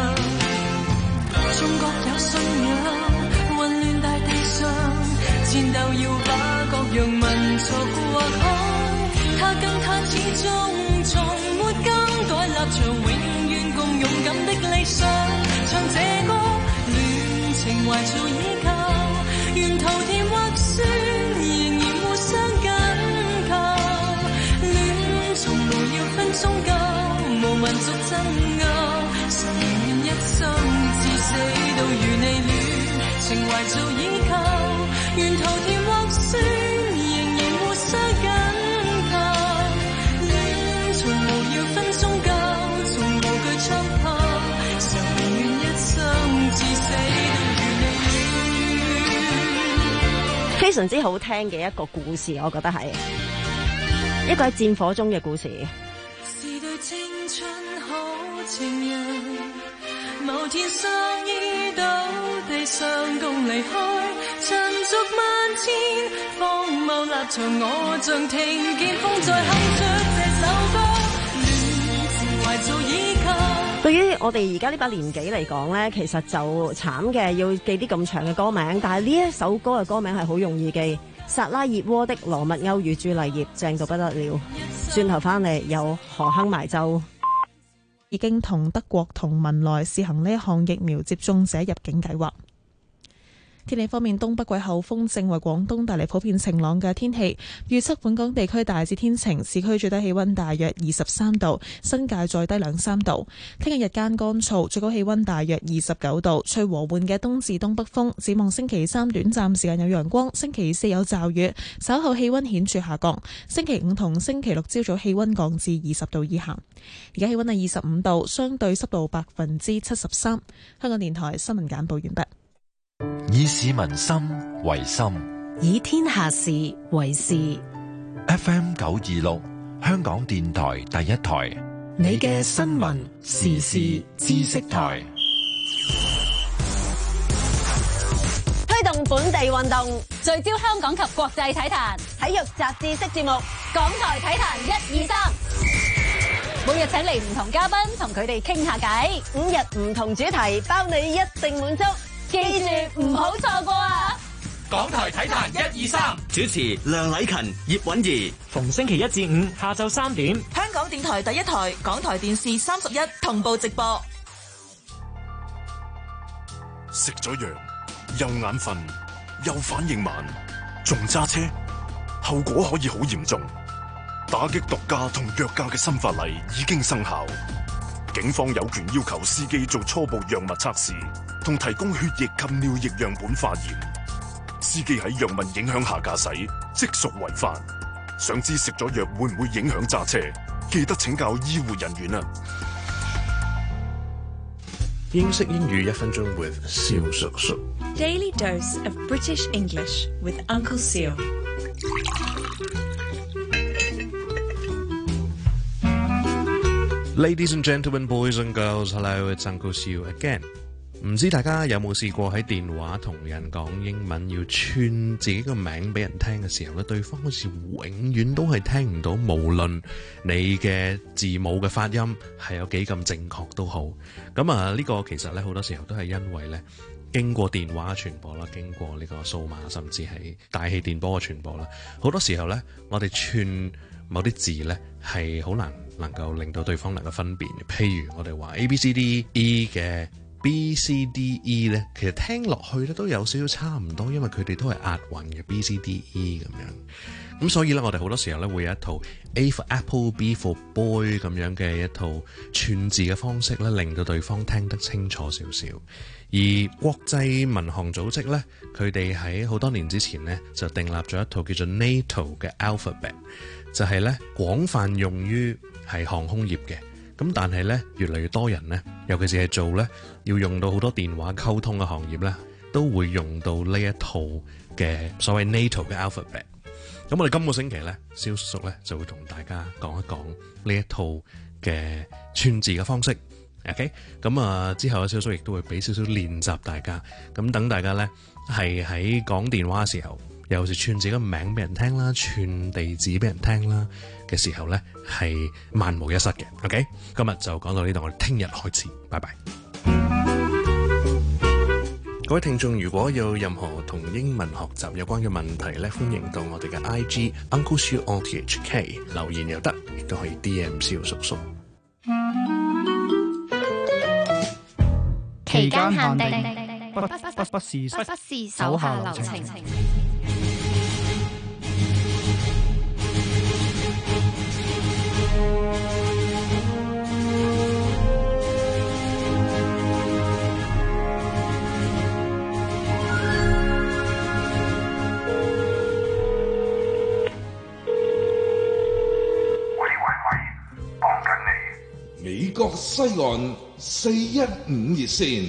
中國有信仰，混亂大地上，戰鬥要把各樣民族劃開。他跟他始終從沒更改立場，永遠共勇敢的理想。唱這歌，戀情懷做依靠，沿途甜或酸，仍然互相緊靠。戀從無要分宗教，無民族爭拗，常寧願一生至死都與你戀情懷做依靠，沿途甜或酸，仍然互相緊靠。戀從無要分宗教，從無懼槍炮，常寧願一生至死都與你戀。 非常之好聽嘅一個故事，我覺得係一個喺戰火中嘅故事。 是對青春好情人，某天相依到地上共離開，塵俗萬千，荒謬立場，我像聽見風在哼出這首歌，戀情懷做依靠。 對於我哋而家呢把年紀嚟講呢，其實就慘嘅，要記啲咁長嘅歌名。但係呢一首歌嘅歌名係好容易記，薩拉熱窩的羅密歐與朱麗葉，正到不得了。轉頭翻嚟有荷亨埋州， 已經同德國同文萊試行呢一項疫苗接種者入境計劃。天氣方面，東北季候風正為廣東帶嚟普遍晴朗嘅天氣，預測本港地區大致天晴，市區最低氣溫大約二十三度，新界再低兩三度。聽日日間乾燥，最高氣溫大約二十九度，吹和緩嘅東至東北風。展望星期三短暫時間有陽光，星期四有驟雨，稍後氣溫顯著下降。星期五同星期六朝早氣溫降至二十度以下。而家氣溫係二十五度，相對濕度百分之七十三。香港電台新聞簡報完畢。 以市民心為心， 以天下事為事。 F M 九二六，香港電台第一台， 你嘅新聞時事知識台， 推動本地運動，聚焦香港及國際體壇，體育雜誌式節目，港台體壇一二三。每日請嚟唔同嘉賓，同佢哋傾下偈， 五日唔同主題，包你一定滿足。 記住唔好錯過啊！ 港台體壇一二三， 主持梁禮勤、葉韻儀，逢星期一至五下晝三點， 香港港電台第一台、港台電視三十一同步直播。 食咗藥又眼瞓又反應慢，仲揸車，後果可以好嚴重。打擊毒駕同藥駕嘅新法例已經生效，警方有權要求司機做初步藥物測試，同提供血液及尿液樣本化驗。司機喺藥物影響下駕駛，即屬違法。想知食咗藥會唔會影響揸車？記得請教醫護人員啊！ 英式英語一分鐘 with 蕭叔叔。 Daily dose of British English with Uncle Seal. Ladies and gentlemen, boys and girls, hello, it's Uncle Seal again. 唔知大家有冇試過喺電話同人講英文要串自己個名俾人聽嘅時候咧，對方好似永遠都係聽唔到，無論你嘅字母嘅發音係有幾咁正確都好。咁啊，呢個其實咧好多時候都係因為咧經過電話傳播啦，經過呢個數碼甚至係大氣電波嘅傳播啦，好多時候咧我哋串某啲字咧係好難能夠令到對方能夠分辨嘅。譬如我哋話 A B C D E 嘅 B C D E 咧，其實聽落去咧都有少少差唔多，因為佢哋都係押韻嘅 B C D E 咁樣。咁所以咧，我哋好多時候咧會有一套 A for Apple、B for Boy 咁樣嘅一套串字嘅方式咧，令到對方聽得清楚少少。而國際民航組織咧，佢哋喺好多年之前咧就訂立咗一套叫做 NATO 嘅 alphabet， 就係咧廣泛用於係航空業嘅。咁但係咧，越嚟越多人咧，尤其是係做咧要用到好多電話溝通嘅行業咧，都會用到呢一套嘅所謂 NATO 嘅 alphabet。咁我哋今個星期咧，蕭叔叔咧就會同大家講一講呢一套嘅串字嘅方式。OK， 咁啊之後阿蕭叔叔亦都會俾少少練習大家，咁等大家咧係喺講電話嘅時候，尤其是串自己嘅名俾人聽啦，串地址俾人聽啦嘅時候咧，係萬無一失嘅。OK， 今日就講到呢度，我哋聽日開始，拜拜。各位聽眾，如果有任何同英文學習有關嘅問題咧，歡迎到我哋嘅 I G Uncle Siu O T H K 留言又得，亦都可以 D M 蕭叔叔。 期間限定，不不不不是不是手下留情。 美國西岸四一五熱線，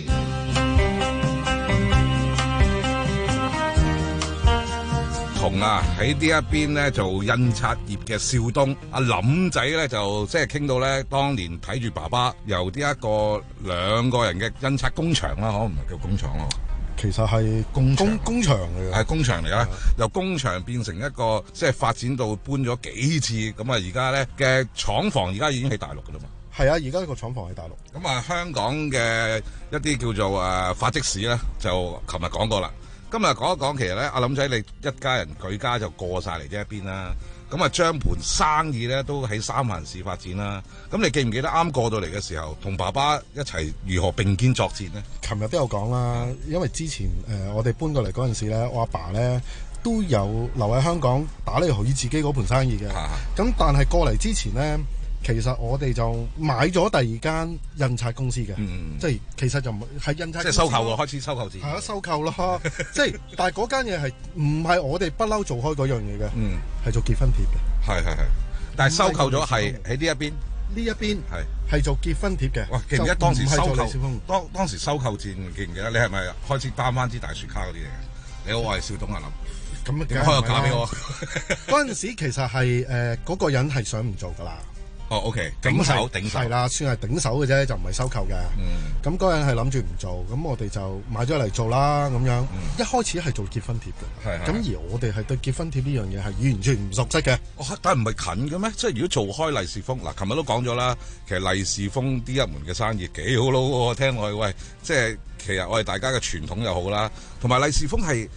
同啊喺呢一邊咧做印刷業嘅少東阿林仔咧就即係傾到咧，當年睇住爸爸由呢一個兩個人嘅印刷工場啦，可能唔係叫工廠咯。 其實係工工工場嚟嘅， 係工場嚟啦。由工場變成一個即係發展到搬咗幾次，咁啊而家咧嘅廠房而家已經喺大陸噶啦嘛。 係啊，而家呢個廠房喺大陸。 咁啊，香港嘅一啲叫做誒發跡史咧，就琴日講過啦。今日講一講，其實咧，阿林仔你一家人舉家就過晒嚟呢一邊啦。咁啊，將盤生意咧都喺三藩市發展啦。咁你記唔記得啱過到嚟嘅時候，同爸爸一齊如何並肩作戰呢？ 琴日都有講啦，因為之前誒、呃、我哋搬過嚟嗰陣時咧，我阿爸咧都有留喺香港打理佢自己嗰盤生意嘅。咁但係過嚟之前咧，其實我哋就買咗第二間印刷公司嘅，嗯、即係其實就唔係印刷公司，即係收購喎，開始收購字，係啊，收購咯，即係但係嗰間嘢係唔係我哋不嬲做開嗰樣嘢嘅，係、嗯、做結婚貼嘅，係係係，但係收購咗係喺呢一邊，呢一邊係係做結婚貼嘅。哇，記唔記得當時收購當當時收購戰記唔記得？你係咪開始擔翻支大雪卡嗰啲嚟嘅？你好，我係少東阿林。咁點開個價俾我？嗰陣時其實係誒嗰個人係想唔做㗎啦。哦 ，OK， 頂手頂手係啦，算係頂手嘅啫，就唔係收購嘅。咁嗰人係諗住唔做，咁我哋就買咗嚟做啦。咁樣、嗯、一開始係做結婚貼嘅，咁而我哋係對結婚貼呢樣嘢係完全唔熟悉嘅。哦，但係唔係近嘅咩？即係如果做開利是封，嗱，琴日都講咗啦，其實利是封呢一門嘅生意幾好咯。聽落去喂，即係其實我哋大家嘅傳統又好啦，同埋利是封係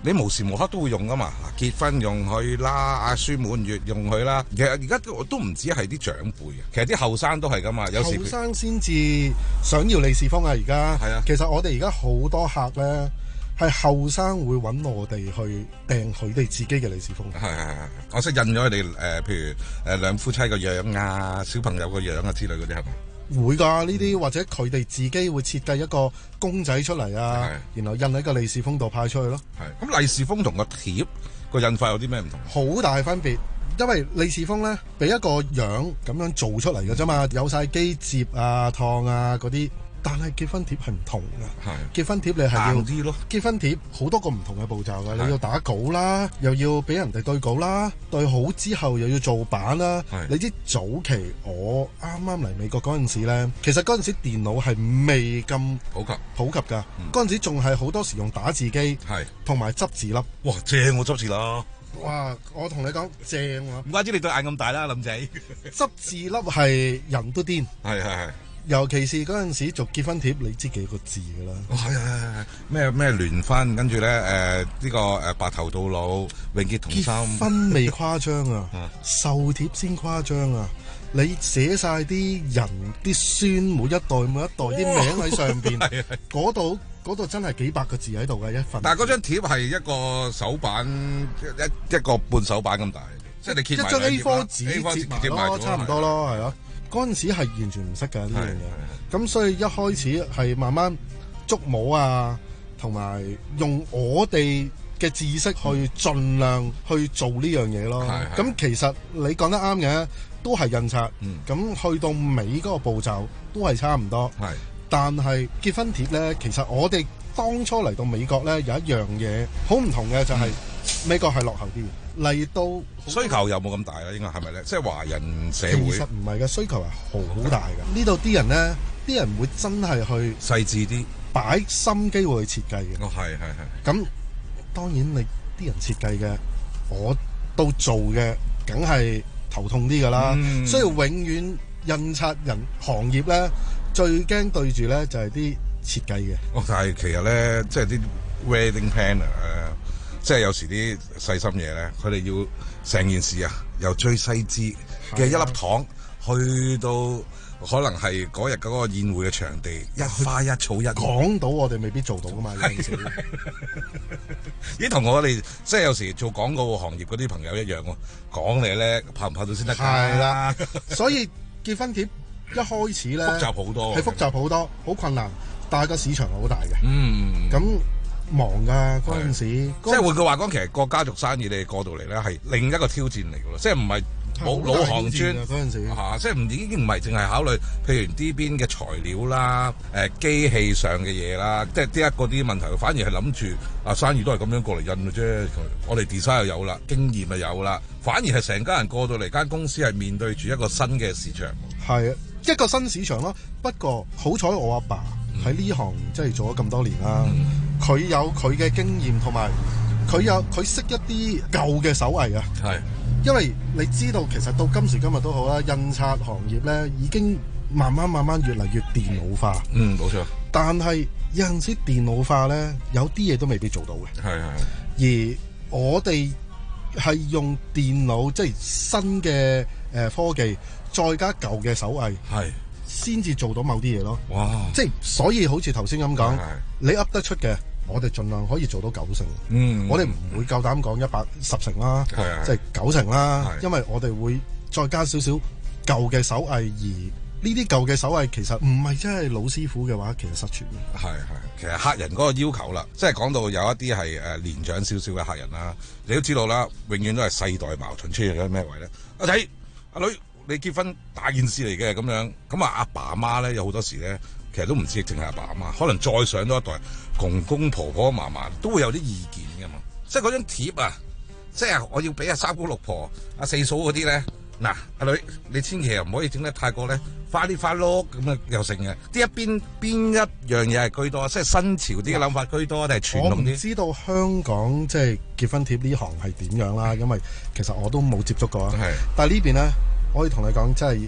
你無時無刻都會用噶嘛，結婚用佢啦，阿孫滿月用佢啦。其實而家都都唔止係啲長輩嘅，其實啲後生都係噶嘛。有時後生先至想要利是封啊！而家係啊，其實我哋而家好多客咧係後生會揾我哋去訂佢哋自己嘅利是封。 係係係，我識印咗佢哋誒，譬如誒兩夫妻個樣啊，小朋友個樣啊之類嗰啲係咪？ 會㗎，呢啲或者佢哋自己會設計一個公仔出嚟啊，然後印喺個利是封度派出去咯。 係咁，利是封同個貼個印法有啲咩唔同？ 好大分別，因為利是封咧俾一個樣咁樣做出嚟嘅啫嘛，有晒機摺啊、燙啊嗰啲。但係結婚貼係唔同嘅，結婚貼你係要硬啲咯。 結婚貼好多個唔同嘅步驟㗎，你要打稿啦，又要俾人哋對稿啦，對好之後又要做版啦。你知早期我啱啱嚟美國嗰陣時咧，其實嗰陣時電腦係未咁普及普及㗎，嗰陣時仲係好多時用打字機，同埋執字粒。 哇，正我執字粒！ 哇，我同你講正喎， 唔怪之你對眼咁大啦，林仔。 執字粒係人都癲， 係係係。 尤其是嗰陣時做結婚貼，你知幾個字㗎啦？ 係係係咩咩聯婚，跟住咧誒呢個誒白頭到老，永結同心。 結婚未誇張啊，壽貼先誇張啊！你寫晒啲人啲孫每一代每一代啲名喺上邊，嗰度嗰度真係幾百個字喺度嘅一份。 但係嗰張貼係一個手板一一個半手板咁大，即係你揭埋一張 A 四 紙折埋咯，差唔多咯，係咯。嗰陣時係完全唔識㗎呢樣嘢，咁所以一開始係慢慢捉摸啊，同埋用我哋嘅知識去盡量去做呢樣嘢咯。咁其實你講得啱嘅，都係印刷，咁、嗯、去到尾嗰個步驟都係差唔多。但係結婚貼呢，其實我哋當初嚟到美國呢，有一樣嘢好唔同嘅，就係美國係落後啲嘅。嚟到需求又冇咁大啦，應該係咪咧？即係華人社會其實唔係嘅，需求係好大嘅。呢度啲人咧，啲人會真係去細緻啲， 擺心機會去設計嘅。 哦，係係係。 咁當然你啲人設計嘅，我到做嘅，梗係頭痛啲㗎啦。嗯、所以永遠印刷人行業咧，最驚對住咧就係啲設計嘅。 哦，但係其實咧，即係啲 wedding planner 咧。即係有時啲細心嘢咧，佢哋要成件事啊，由最細緻嘅一粒糖，去到可能係嗰日嗰個宴會嘅場地，一花一草一講到我哋未必做到噶嘛，有陣時。 咦，同我哋即係有時做廣告行業嗰啲朋友一樣喎，講你咧拍唔拍到先得㗎。 係啦，所以結婚貼一開始咧複雜好多， 係複雜好多，好困難，但係個市場好大嘅。 嗯， 咁。忙㗎嗰陣時， 即係換句話講，其實個家族生意你過到嚟咧，係另一個挑戰嚟㗎咯，即係唔係冇老行專嗰陣時嚇，即係唔已經唔係淨係考慮，譬如呢邊嘅材料啦、誒機器上嘅嘢啦，即係呢一個啲問題，反而係諗住啊生意都係咁樣過嚟印嘅啫。我哋 design 又有啦，經驗又有啦，反而係成家人過到嚟間公司係面對住一個新嘅市場， 係一個新市場咯。不過好彩我阿爸喺呢行即係做咗咁多年啦。嗯佢有佢嘅經驗，同埋佢有佢識一啲舊嘅手藝啊。 係， 因為你知道其實到今時今日都好啦，印刷行業咧已經慢慢慢慢越嚟越電腦化。 嗯，冇錯。 但係有陣時電腦化咧，有啲嘢都未必做到嘅。 係係。 而我哋係用電腦，即係新嘅誒科技，再加舊嘅手藝。 係。 先至做到某啲嘢咯。 哇！ 即係所以好似頭先咁講，你噏得出嘅，我哋盡量可以做到九成。 嗯， 我哋唔會夠膽講一百十成啦，即係九成啦。因為我哋會再加少少舊嘅手藝，而呢啲舊嘅手藝其實唔係真係老師傅嘅話，其實失傳嘅。 係係，其實客人嗰個要求啦，即係講到有一啲係誒年長少少嘅客人啦，你都知道啦，永遠都係世代矛盾出現喺咩位咧？阿仔、阿女。你結婚大件事嚟嘅咁樣，咁啊阿爸阿媽咧有好多時咧，其實都唔知淨係阿爸阿媽，可能再上多一代公公婆婆嫲嫲都會有啲意見㗎嘛。即係嗰張貼啊，即係我要俾阿三姑六婆、阿四嫂嗰啲咧，嗱阿女你千祈又唔可以整得太過咧花哩花碌咁啊又成嘅。呢一邊邊一樣嘢係居多，即係新潮啲嘅諗法居多定係傳統啲？ 我唔知道香港即係結婚貼呢行係點樣啦，因為其實我都冇接觸過啊。但係呢邊咧。我可以同你講，即係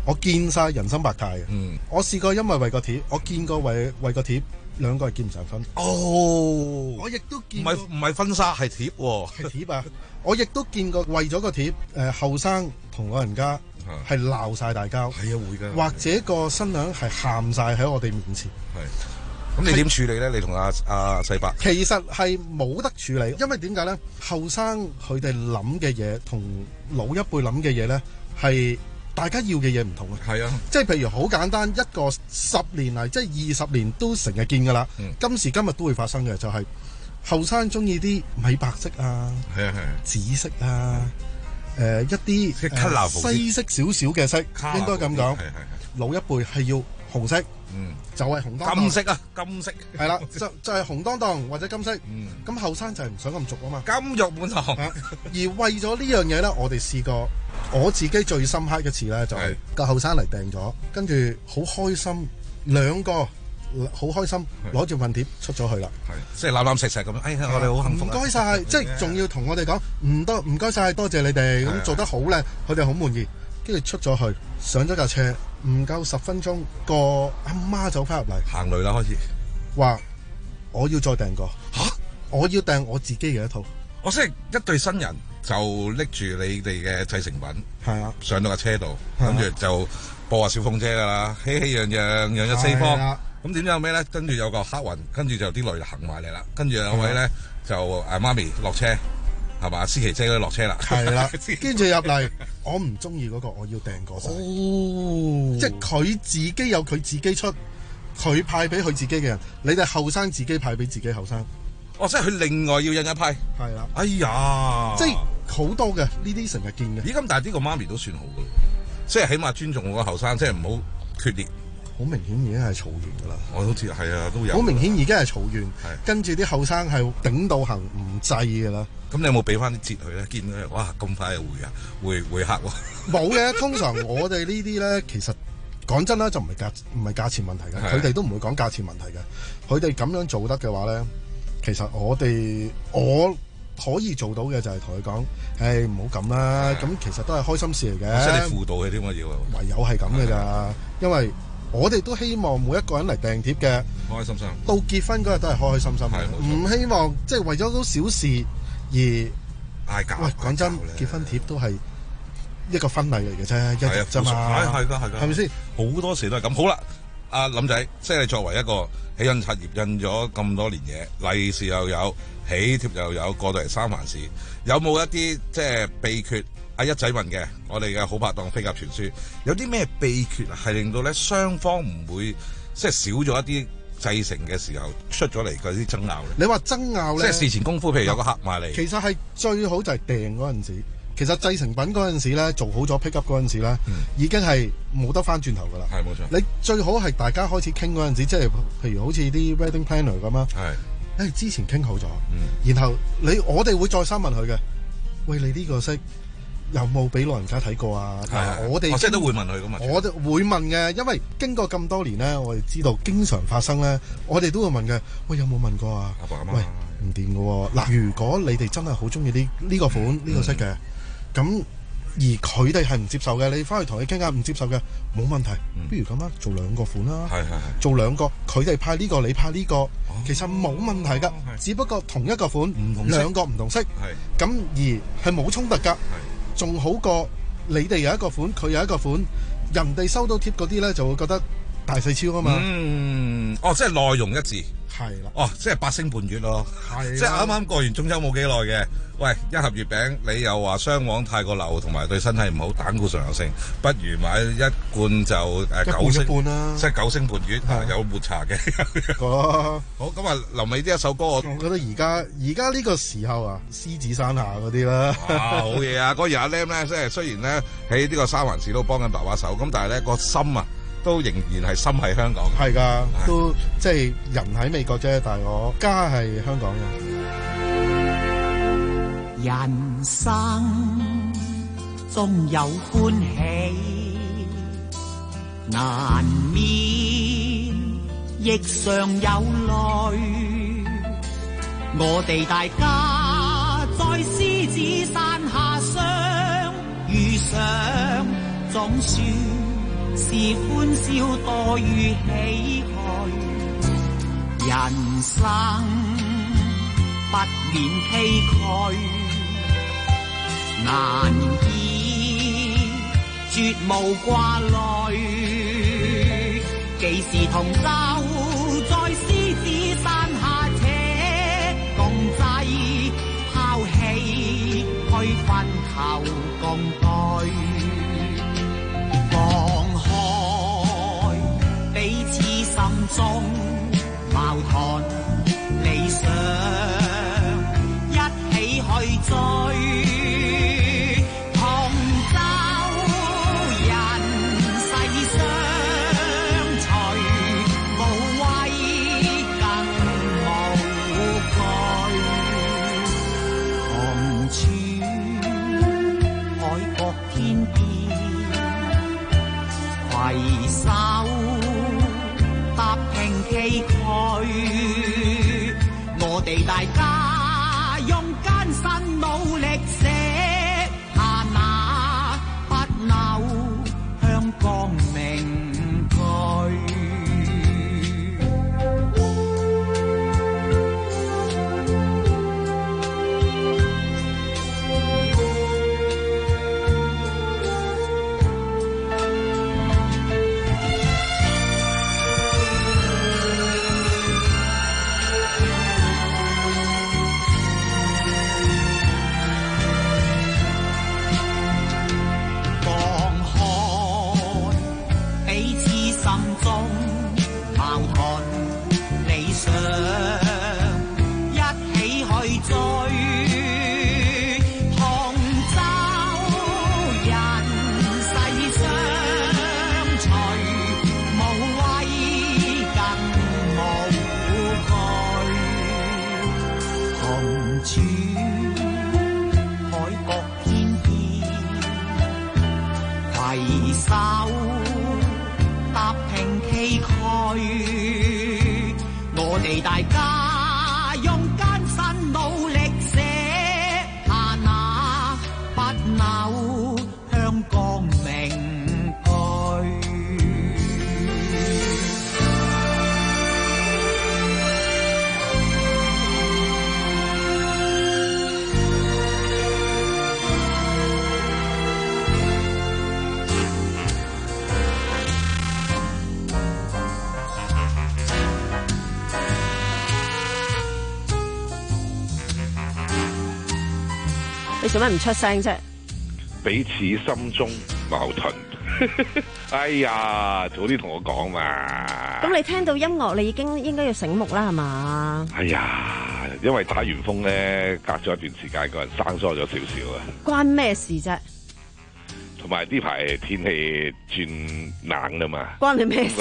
我見晒人生百態嘅。 嗯， 我試過因為為個貼，我見過為為個貼兩個係結唔成婚。 哦， 我亦都見唔係唔係婚紗係貼喎， 係貼啊！我亦都見過為咗個貼，誒後生同老人家係鬧晒大交， 係啊會㗎， 或者個新娘係喊晒喺我哋面前。 係，咁你點處理咧？你同阿阿世伯其實係冇得處理，因為點解咧？後生佢哋諗嘅嘢同老一輩諗嘅嘢咧係。大家要嘅嘢唔同啊， 係啊， 即係譬如好簡單，一個十年嚟，即係二十年都成日見㗎啦。嗯、今時今日都會發生嘅，就係後生中意啲米白色啊， 係啊係啊， 紫色啊，誒、呃、一啲、呃、西式少少嘅色，應該咁講。老一輩係要紅色，嗯，就係紅當當金色啊，金色係啦，就就係紅當當或者金色。咁後生就係唔想咁俗啊嘛， 金玉滿堂。 而為咗呢樣嘢咧，我哋試過。我自己最深刻一次咧，就係個後生嚟訂咗，跟住好開心，兩個好開心攞住份碟出咗去啦， 即係攬攬錫錫咁樣。哎呀，我哋好幸福。 唔該晒，即係仲要同我哋講唔多，唔該晒，多謝你哋咁做得好咧，佢哋好滿意。跟住出咗去，上咗架車，唔夠十分鐘，個阿媽走翻入嚟， 行雷啦開始， 話我要再訂個嚇，我要訂我自己嘅一套。 我即係一對新人。就拎住你哋嘅製成品， 係啊， 上到架車度，跟住就播下小鳳姐噶啦，喜氣洋洋，洋溢四方。咁點知有咩咧？跟住有個黑雲，跟住就啲雷行埋嚟啦。跟住有位咧就誒媽咪落車，係嘛？思琪姐都落車啦。 係啦，跟住入嚟，我唔中意嗰個，我要訂過晒。哦，即係佢自己有佢自己出，佢派俾佢自己嘅人，你哋後生自己派俾自己後生。 哦，即係佢另外要印一批。 係啦。 哎呀， 即係。好多嘅呢啲成日見嘅。 咦咁，但係呢個媽咪都算好嘅，即係起碼尊重我個後生，即係唔好決裂。 好明顯已經係嘈完㗎啦。 我好似係啊，都有。 好明顯已經係嘈完，跟住啲後生係頂到行唔制㗎啦。 咁你有冇俾翻啲折佢咧？見到哇咁快就回啊，回回客喎。 冇嘅，通常我哋呢啲咧，其實講真啦，就唔係價唔係價錢問題嘅，佢哋都唔會講價錢問題嘅。佢哋咁樣做得嘅話咧，其實我哋我。可以做到嘅就係同佢講，誒唔好咁啦，咁其實都係開心事嚟嘅。 即係你輔導嘅點解要？ 唯有係咁嘅咋，因為我哋都希望每一個人嚟訂貼嘅， 開開心心。 到結婚嗰日都係開開心心嘅，唔希望即係為咗嗰小事而嗌交。 喂，講真，結婚貼都係一個婚禮嚟嘅啫，一日啫嘛。 係係㗎係㗎， 係咪先？ 好多時都係咁。好啦，阿林仔，即係你作為一個喺印刷業印咗咁多年嘢，利是又有。喜帖又有過到嚟三藩市，有冇一啲即係秘訣？阿一仔問嘅，我哋嘅好拍檔飛鴿傳書，有啲咩秘訣係令到咧雙方唔會即係少咗一啲製成嘅時候出咗嚟嗰啲爭拗咧？ 你話爭拗咧， 即係事前功夫，譬如有個客埋嚟， 其實係最好就係訂嗰陣時。其實製成品嗰陣時咧，做好咗 pick up 嗰陣時咧，嗯、已經係冇得翻轉頭噶啦。 係冇錯。 你最好係大家開始傾嗰陣時，即係譬如好似啲 wedding planner 咁啊。係。誒之前傾好咗，嗯、然後你我哋會再三問佢嘅，喂，你呢個色有冇俾老人家睇過啊？ 係我哋即係都會問佢噶嘛。 我哋會問嘅，因為經過咁多年咧，我哋知道經常發生咧，我哋都會問嘅。喂，有冇問過啊？ 阿爸阿媽， 喂，唔掂嘅喎。嗱，如果你哋真係好中意呢呢個款呢、嗯、個色嘅，咁。而佢哋係唔接受嘅，你翻去同佢傾下唔接受嘅，冇問題。嗯、不如咁啊，做兩個款啦， 係係係做兩個，佢哋派呢個，你派呢個，哦、其實冇問題㗎，只不過同一個款，兩個唔同色，咁而係冇衝突㗎，仲好過你哋有一個款，佢有一個款，人哋收到貼嗰啲咧就會覺得大細超啊嘛。 嗯，哦，即係內容一致。 係啦， 哦，即係八星半月咯，即係啱啱過完中秋冇幾耐嘅。喂，一盒月餅，你又話雙黃太過流，同埋對身體唔好，膽固醇又升，不如買一罐就誒九星半啦，即係九星半月，有抹茶嘅。 好， 咁啊，臨尾呢一首歌，我我覺得而家而家呢個時候啊，獅子山下嗰啲啦， 啊好嘢啊！嗰日阿 Lam 咧，即係雖然咧喺呢個三環市都幫緊爸爸手，咁但係咧個心啊，都仍然係心喺香港。 係㗎，都即係人喺美國啫，但係我家係香港嘅。 人生總有歡喜，難免亦常有淚。我哋大家在獅子山下相遇上，總算是歡笑多於唏噓，人生不免崎嶇，難以絕無掛慮，幾時同舟在獅子山下且共濟，拋棄去分頭共對，放開彼此心中矛盾理想，一起去追。攜手踏平崎嶇，我哋大家用艱辛努力寫下那不朽香港名句。我哋大家用艱辛努力寫下那不朽香港名句。 你做乜唔出聲啫？ 彼此心中矛盾。哎呀，早啲同我講嘛。 咁你聽到音樂，你已經應該要醒目啦，係嘛？ 哎呀，因為打完風咧，隔咗一段時間，個人生疏咗少少啊。 關咩事啫？ 同埋呢排天氣轉冷啦嘛。 關你咩事？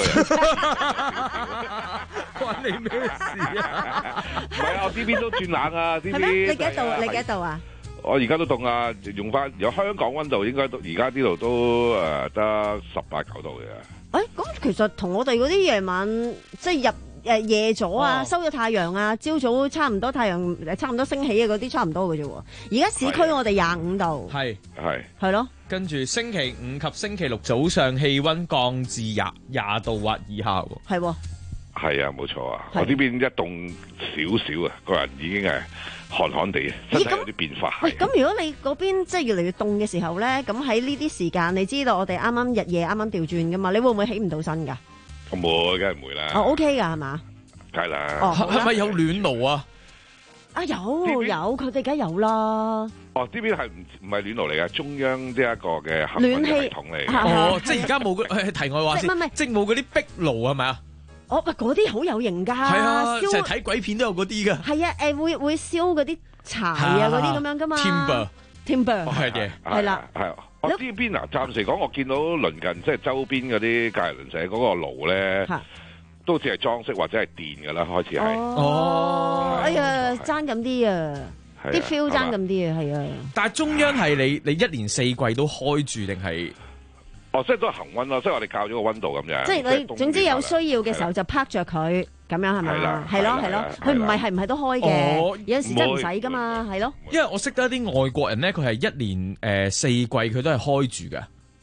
關你咩事啊？唔係啊，我呢邊都轉冷啊，呢邊。 係咩？你幾多度？你幾多度啊？ 我而家都凍啊，用翻有香港溫度應該都而家呢度都誒得十八九度嘅。 誒，咁其實同我哋嗰啲夜晚即係入誒夜咗啊，收咗太陽啊，朝早差唔多太陽差唔多升起嘅嗰啲差唔多嘅啫喎。而家市區我哋廿五度， 係係係咯。 跟住星期五及星期六早上氣溫降至廿廿度或以下喎。 係喎。 係啊，冇錯啊。我呢邊一凍少少啊，個人已經係寒寒地，身體有啲變化。 喂，咁如果你嗰邊即係越嚟越凍嘅時候咧，咁喺呢啲時間，你知道我哋啱啱日夜啱啱調轉噶嘛？你會唔會起唔到身噶？ 我冇，梗係唔會啦。 哦 ，OK 噶係嘛？ 梗係啦。 哦， 係咪有暖爐啊？ 啊有有，佢哋梗係有啦。 哦，呢邊係唔唔係暖爐嚟嘅，中央呢一個嘅恒溫系統嚟。 哦，即係而家冇個誒題外話先， 唔係唔係， 即係冇嗰啲壁爐係咪啊？ 哦，嗰啲好有型噶， 係啊，成日睇鬼片都有嗰啲噶。 係啊，誒會會燒嗰啲柴啊嗰啲咁樣噶嘛。 Timber timber 係嘅， 係啦。 係我呢邊啊，暫時講我見到鄰近即係周邊嗰啲隔離鄰舍嗰個爐咧，都只係裝飾或者係電噶啦，開始係。 哦，哎呀，爭咁啲啊，啲 feel 爭咁啲啊，係啊。 但係中央係你你一年四季都開住定係？ 哦，即係都係恒溫咯，即係我哋校咗個溫度咁樣。 即係你總之有需要嘅時候就拍着佢咁樣係咪？係啦，係咯係咯，佢唔係係唔係都開嘅，有陣時真係唔使噶嘛，係咯。 因為我識得一啲外國人咧，佢係一年誒四季佢都係開住嘅。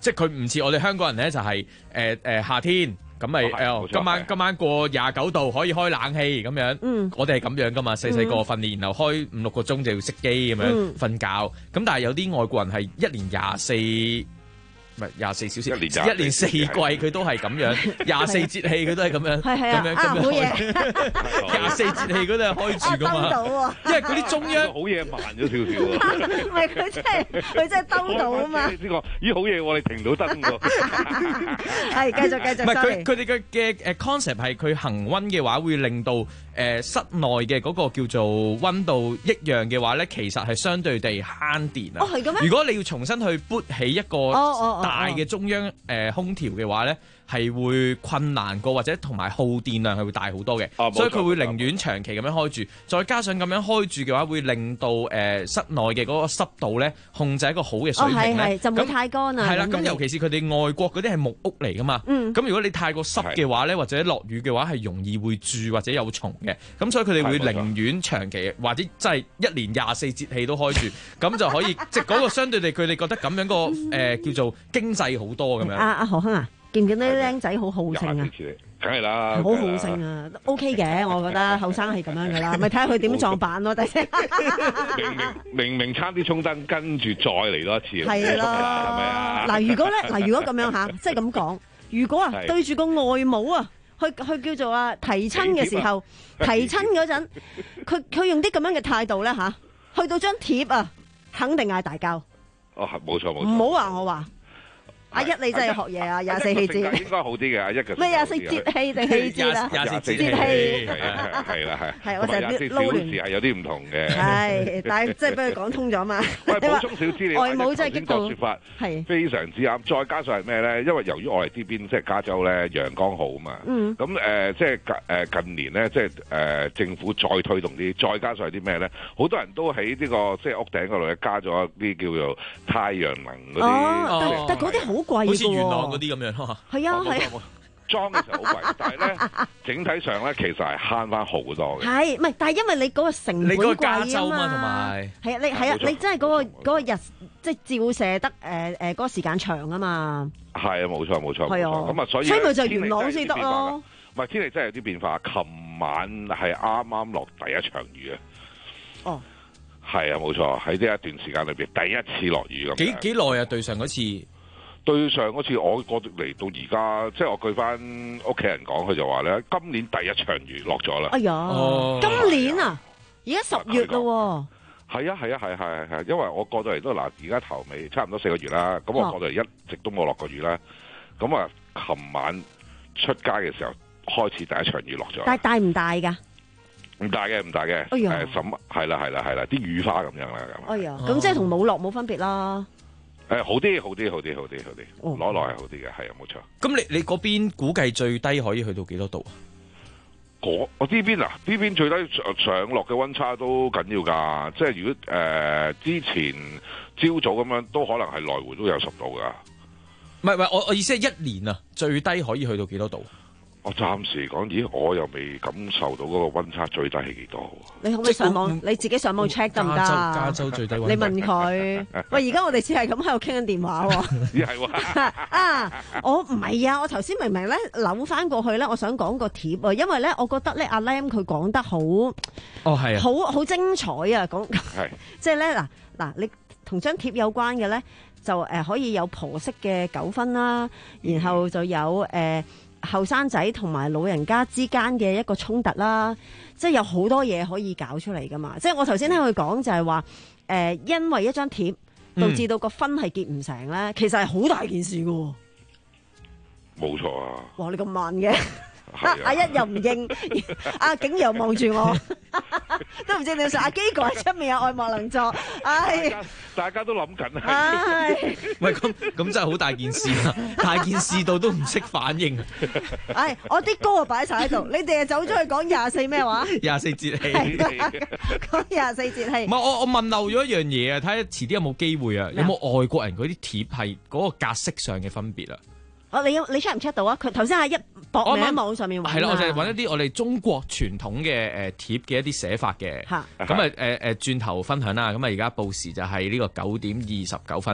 即係佢唔似我哋香港人咧，就係誒誒夏天。咁咪誒，今晚今晚過廿九度可以開冷氣咁樣。嗯，我哋係咁樣噶嘛，細細個訓練，然後開五六個鐘就要熄機咁樣瞓覺。咁但係有啲外國人係一年廿四，唔係廿四小時，一年四季佢都係咁樣，廿四節氣佢都係咁樣， 係係啊， 咁樣啊冇嘢， 廿四節氣佢都係開住噶嘛。因為嗰啲中央好嘢慢咗少少啊。 唔係佢真係佢真係兜到啊嘛。 呢個咦好嘢，我哋停到燈喎。 係繼續繼續。 唔係佢佢哋嘅嘅誒 concept 係佢恆溫嘅話會令到誒室內嘅嗰個叫做溫度抑揚嘅話咧，其實係相對地慳電啊。 哦係咁咩？ 如果你要重新去撥起一個大嘅中央誒空調嘅話咧，係會困難過或者同埋耗電量係會大好多嘅，所以佢會寧願長期咁樣開住，再加上咁樣開住嘅話，會令到誒室內嘅嗰個濕度咧控制一個好嘅水平咧， 就唔會太乾啊。 係啦，咁尤其是佢哋外國嗰啲係木屋嚟噶嘛，咁如果你太過濕嘅話咧，或者落雨嘅話係容易會蛀或者有蟲嘅，咁所以佢哋會寧願長期或者真係一年廿四節氣都開住，咁就可以即係嗰個相對地佢哋覺得咁樣個誒叫做經濟好多咁樣。 阿阿何亨啊！見唔見到啲僆仔好好勝啊？ 梗係啦， 好好勝啊 ！OK 嘅，我覺得後生係咁樣噶啦，咪睇下佢點撞板咯，第時。 明明明明差啲衝燈，跟住再嚟多一次。 係咯，係咪啊？嗱，如果咧，嗱，如果咁樣嚇，即係咁講，如果啊對住個外母啊，去去叫做啊提親嘅時候，提親嗰陣，佢佢用啲咁樣嘅態度咧嚇，去到張貼啊，肯定嗌大交。 哦，冇錯冇錯。 唔好話我話。阿一你真係學嘢啊！廿四氣節應該好啲嘅，阿一嘅咩廿四節氣定氣節啊？ 廿四節氣係係係啦係。 係我成日啲撈亂係有啲唔同嘅。 係，但係即係俾佢講通咗嘛。 喂，補充少資料。 外母真係激到。 頭先個説法係非常之啱，再加上係咩咧？因為由於我哋呢邊即係加州咧陽光好啊嘛。嗯。咁誒，即係誒近年咧，即係誒政府再推動啲，再加上係啲咩咧？好多人都喺呢個即係屋頂嗰度咧加咗一啲叫做太陽能嗰啲。 哦，但係嗰啲好。好似元朗嗰啲咁樣咯， 係啊係啊， 裝嘅時候好貴，但係咧整體上咧其實係慳翻好多嘅。係， 唔係？但係因為你嗰個成本貴啊嘛， 你嗰個加州嘛，同埋係啊，你係啊，你真係嗰個嗰個日即係照射得誒誒嗰個時間長啊嘛。 係啊，冇錯冇錯， 係啊， 咁啊所以所以咪就元朗先得咯。 唔係天氣真係有啲變化，琴晚係啱啱落第一場雨啊。哦。係啊，冇錯，喺呢一段時間裏邊第一次落雨咁。 幾幾耐啊？對上嗰次？ 對上嗰次我過嚟到而家，即係我據翻屋企人講，佢就話咧，今年第一場雨落咗啦。 哎呀，哦、今年啊，而家十月咯。 係啊係啊係係係，因為我過到嚟都嗱，而家頭尾差唔多四個月啦。咁我過到嚟一直都冇落過雨啦。咁啊，琴晚出街嘅時候開始第一場雨落咗。 但係大唔大㗎？ 唔大嘅，唔大嘅。 哎呀， 誒，什係啦係啦係啦，啲雨花咁樣啦咁。 哎呀，咁即係同冇落冇分別啦。 誒，好啲，好啲，好啲，好啲，好啲，攞來係好啲嘅，係啊，冇錯。 咁你你嗰邊估計最低可以去到幾多度啊？ 我我呢邊啊，呢邊最低上上落嘅溫差都緊要㗎，即係如果誒、呃、之前朝早咁樣，都可能係來回都有十度㗎。 唔係唔係，我我意思係一年啊，最低可以去到幾多度？ 我暫時講，咦，我又未感受到嗰個溫差最低係幾多。 你可唔可以上網？你自己上網 check 得唔得？ 加州最低溫。 你問佢。喂，而家我哋只係咁喺度傾緊電話喎。 咦係喎。 啊，我唔係啊，我頭先明明咧扭翻過去咧，我想講個貼啊，因為咧，我覺得咧阿 Lam 佢講得好，哦係啊， 好好精彩啊，講係， 即係咧嗱嗱，你同張貼有關嘅咧，就誒可以有婆媳嘅糾紛啦，然後就有誒。呃後生仔同埋老人家之間嘅一個衝突啦，即係有好多嘢可以搞出嚟噶嘛。即係我頭先聽佢講就係話，誒、呃，因為一張貼導致到個婚係結唔成咧，嗯、其實係好大件事噶。 冇錯啊！ 哇，你咁慢嘅。阿阿一又唔應，阿景又望住我，都唔知點算。阿基哥喺出面有愛莫能助，唉， 大家都諗緊啊。 喂，咁咁真係好大件事啊！大件事到都唔識反應。 唉，我啲歌啊擺晒喺度，你哋啊走咗去講廿四咩話？ 廿四節氣， 講廿四節氣。唔係我我問漏咗一樣嘢啊，睇下遲啲有冇機會啊？有冇外國人嗰啲貼係嗰個格式上嘅分別啊？ 哦，你你 check 唔 check 到啊？佢頭先係一博名喺網上面揾， 係啦，我就係揾一啲我哋中國傳統嘅誒貼嘅一啲寫法嘅。咁啊誒誒轉頭分享啦。咁啊而家報時就係呢個九點二十九分。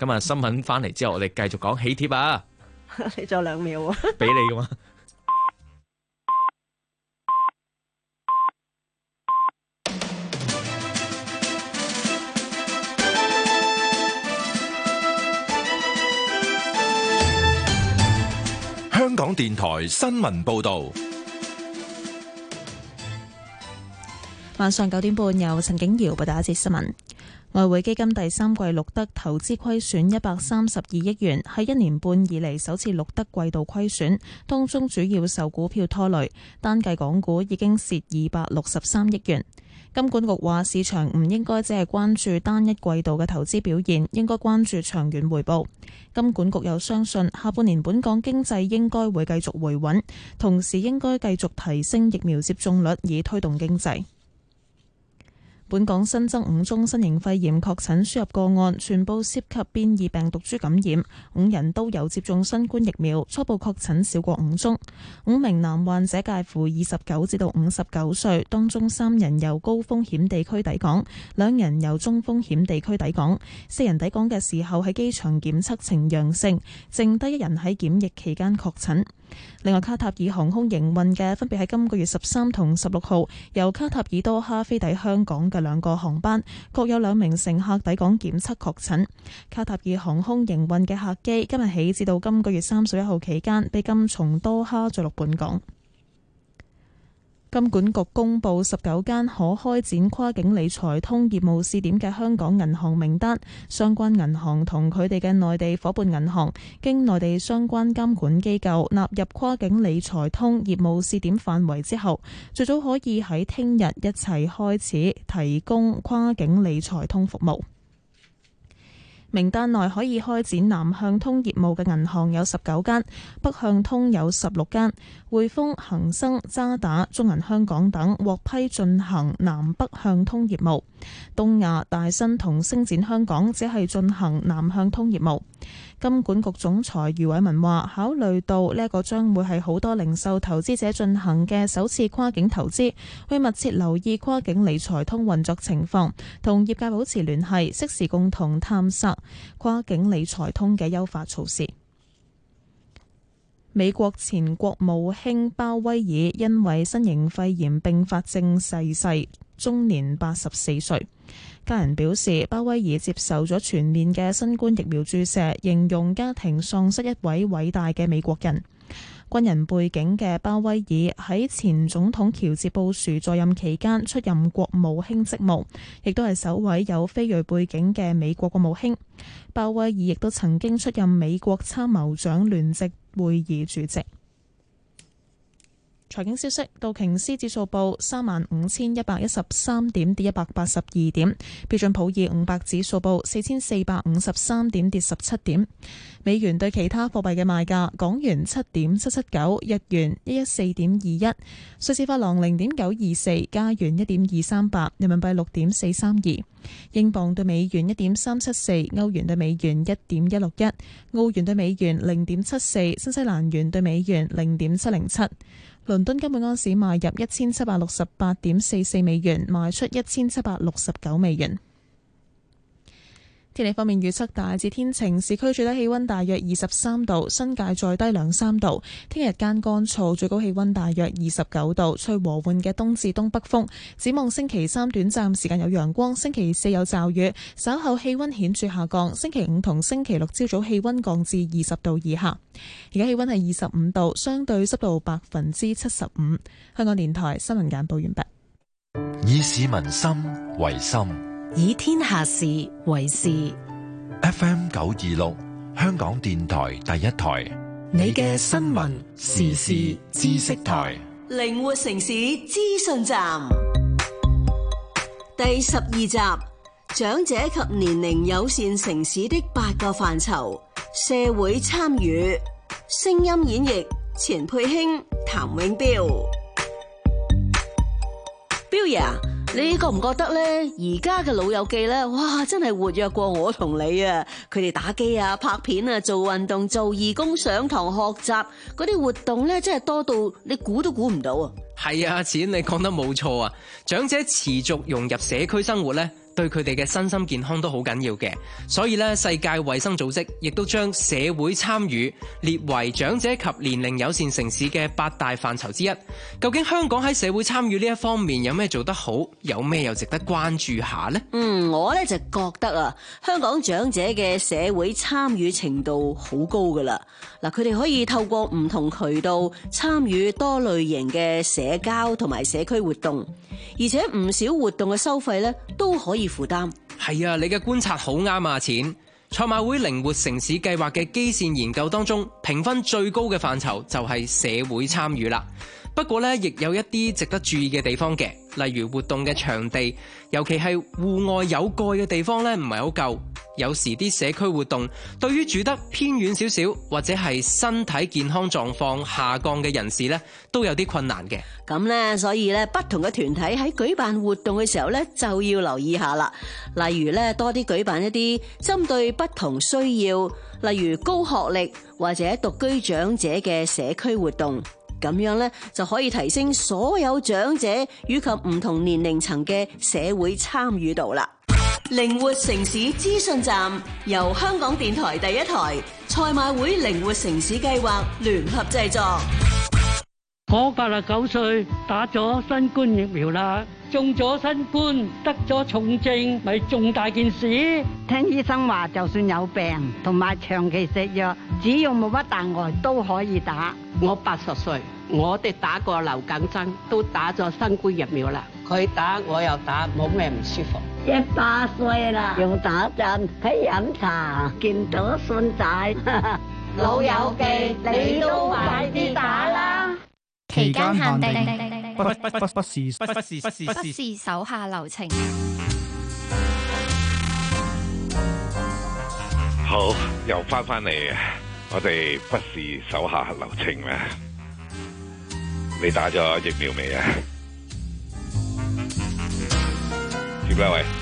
咁啊，新聞翻嚟之後，我哋繼續講喜帖啊。 你仲有兩秒啊？ 俾你噶嘛？ 香港電台新聞報道。 晚上九點半，由陳景瑤報道一節新聞。外匯基金第三季錄得投資虧損一百三十二億元，係一年半以嚟首次錄得季度虧損，當中主要受股票拖累，單計港股已經蝕二百六十三億元。金管局話，市場唔應該只係關注單一季度嘅投資表現，應該關注長遠回報。金管局又相信下半年本港經濟應該會繼續回穩，同時應該繼續提升疫苗接種率，以推動經濟。本港新增五宗新型肺炎確診輸入個案，全部涉及變異病毒株感染，五人都有接種新冠疫苗，初步確診少過五宗。五名男患者介乎二十九至到五十九歲，當中三人由高風險地區抵港，兩人由中風險地區抵港，四人抵港嘅時候喺機場檢測呈陽性，剩低一人喺檢疫期間確診。另外，卡塔爾航空營運嘅分別喺今個月十三同十六號由卡塔爾多哈飛抵香港嘅兩個航班，各有兩名乘客抵港檢測確診。卡塔爾航空營運嘅客機今日起至到今個月三十一號期間被禁從多哈著陸本港。金管局公布十九間可開展跨境理財通業務試點嘅香港銀行名單，相關銀行同佢哋嘅內地夥伴銀行經內地相關監管機構納入跨境理財通業務試點範圍之後，最早可以喺聽日一齊開始提供跨境理財通服務。名單內可以開展南向通業務嘅銀行有十九間，北向通有十六間，匯豐、恒生、渣打、中銀香港等獲批進行南北向通業務。東亞、大新同星展香港只係進行南向通業務。金管局總裁余偉文話，考慮到呢一個將會係好多零售投資者進行嘅首次跨境投資，會密切留意跨境理財通運作情況，同業界保持聯繫，適時共同探索跨境理財通嘅優化措施。美國前國務卿鮑威爾因為新型肺炎併發症逝世，終年八十四歲。家人表示，鮑威爾接受咗全面嘅新冠疫苗注射，形容家庭喪失一位偉大嘅美國人。軍人背景嘅鮑威爾喺前總統喬治布殊在任期間出任國務卿職務，亦都係首位有非裔背景嘅美國國務卿。鮑威爾亦都曾經出任美國參謀長聯席會議主席。財經消息，道瓊斯指數報三萬五千一百一十三點，跌一百八十二點；標準普爾五百指數報四千四百五十三點，跌十七點。美元對其他貨幣嘅賣價：港元七點七七九，日元一一四點二一，瑞士法郎零點九二四，加元一點二三八，人民幣六點四三二，英鎊對美元一點三七四，歐元對美元一點一六一，澳元對美元零點七四，新西蘭元對美元零點七零七。倫敦金每盎司買入一千七百六十八點四四美元，賣出一千七百六十九美元。天氣方面預測大致天晴，市區最低氣溫大約二十三度，新界再低兩三度。聽日間乾燥，最高氣溫大約二十九度，吹和緩嘅東至東北風。展望星期三短暫時間有陽光，星期四有驟雨，稍後氣溫顯著下降。星期五同星期六朝早氣溫降至二十度以下。而家氣溫係二十五度，相對濕度百分之七十五。香港電台新聞簡報完畢。 以市民心為心， 以天下事為事。 F M 九二六，香港電台第一台， 你嘅新聞時事知識台， 靈活城市資訊站，第十二集：長者及年齡友善城市的八個範疇，社會參與。聲音演繹：錢佩卿、譚永標。標爺，你覺唔覺得咧？而家嘅老友記咧，哇，真係活躍過我同你啊！佢哋打機啊、拍片啊、做運動、做義工、上堂學習，嗰啲活動咧，真係多到你估都估唔到啊！ 係啊，錢你講得冇錯啊！長者持續融入社區生活咧， 對佢哋嘅身心健康都好緊要嘅。所以咧，世界衛生組織亦都將社會參與列為長者及年齡友善城市嘅八大範疇之一。究竟香港喺社會參與呢一方面有咩做得好，有咩又值得關注下呢？ 嗯，我咧就覺得啊，香港長者嘅社會參與程度好高噶啦。嗱，佢哋可以透過唔同渠道參與多類型嘅社交同埋社區活動，而且唔少活動嘅收費咧都可以負擔。 係啊，你嘅觀察好啱啊，錢。賽馬會靈活城市計劃嘅基線研究當中，評分最高嘅範疇就係社會參與啦。不過咧，亦有一啲值得注意嘅地方嘅，例如活動嘅場地，尤其係戶外有蓋嘅地方咧，唔係好夠。有時啲社區活動對於住得偏遠少少，或者係身體健康狀況下降嘅人士咧，都有啲困難嘅。 咁咧，所以咧，不同嘅團體喺舉辦活動嘅時候咧，就要留意下啦。例如咧，多啲舉辦一啲針對不同需要，例如高學歷或者獨居長者嘅社區活動。咁樣咧，就可以提升所有長者以及唔同年齡層嘅社會參與度啦。靈活城市資訊站由香港電台第一台、賽馬會靈活城市計劃聯合製作。 我八十九歲，打咗新冠疫苗啦，中咗新冠，得咗重症，咪重大件事。 聽醫生話，就算有病同埋長期食藥，只要冇乜大礙都可以打。 我八十歲，我哋打過流感針，都打咗新冠疫苗啦。佢打我又打，冇咩唔舒服。 一百歲啦，又打針，喺飲茶，見到孫仔， 老友記，你都快啲打啦！ 期間限定，不不不不不是不不是不是不是手下留情。 好，又翻翻嚟，我哋不是手下留情咩？你打咗疫苗未啊？接啦喂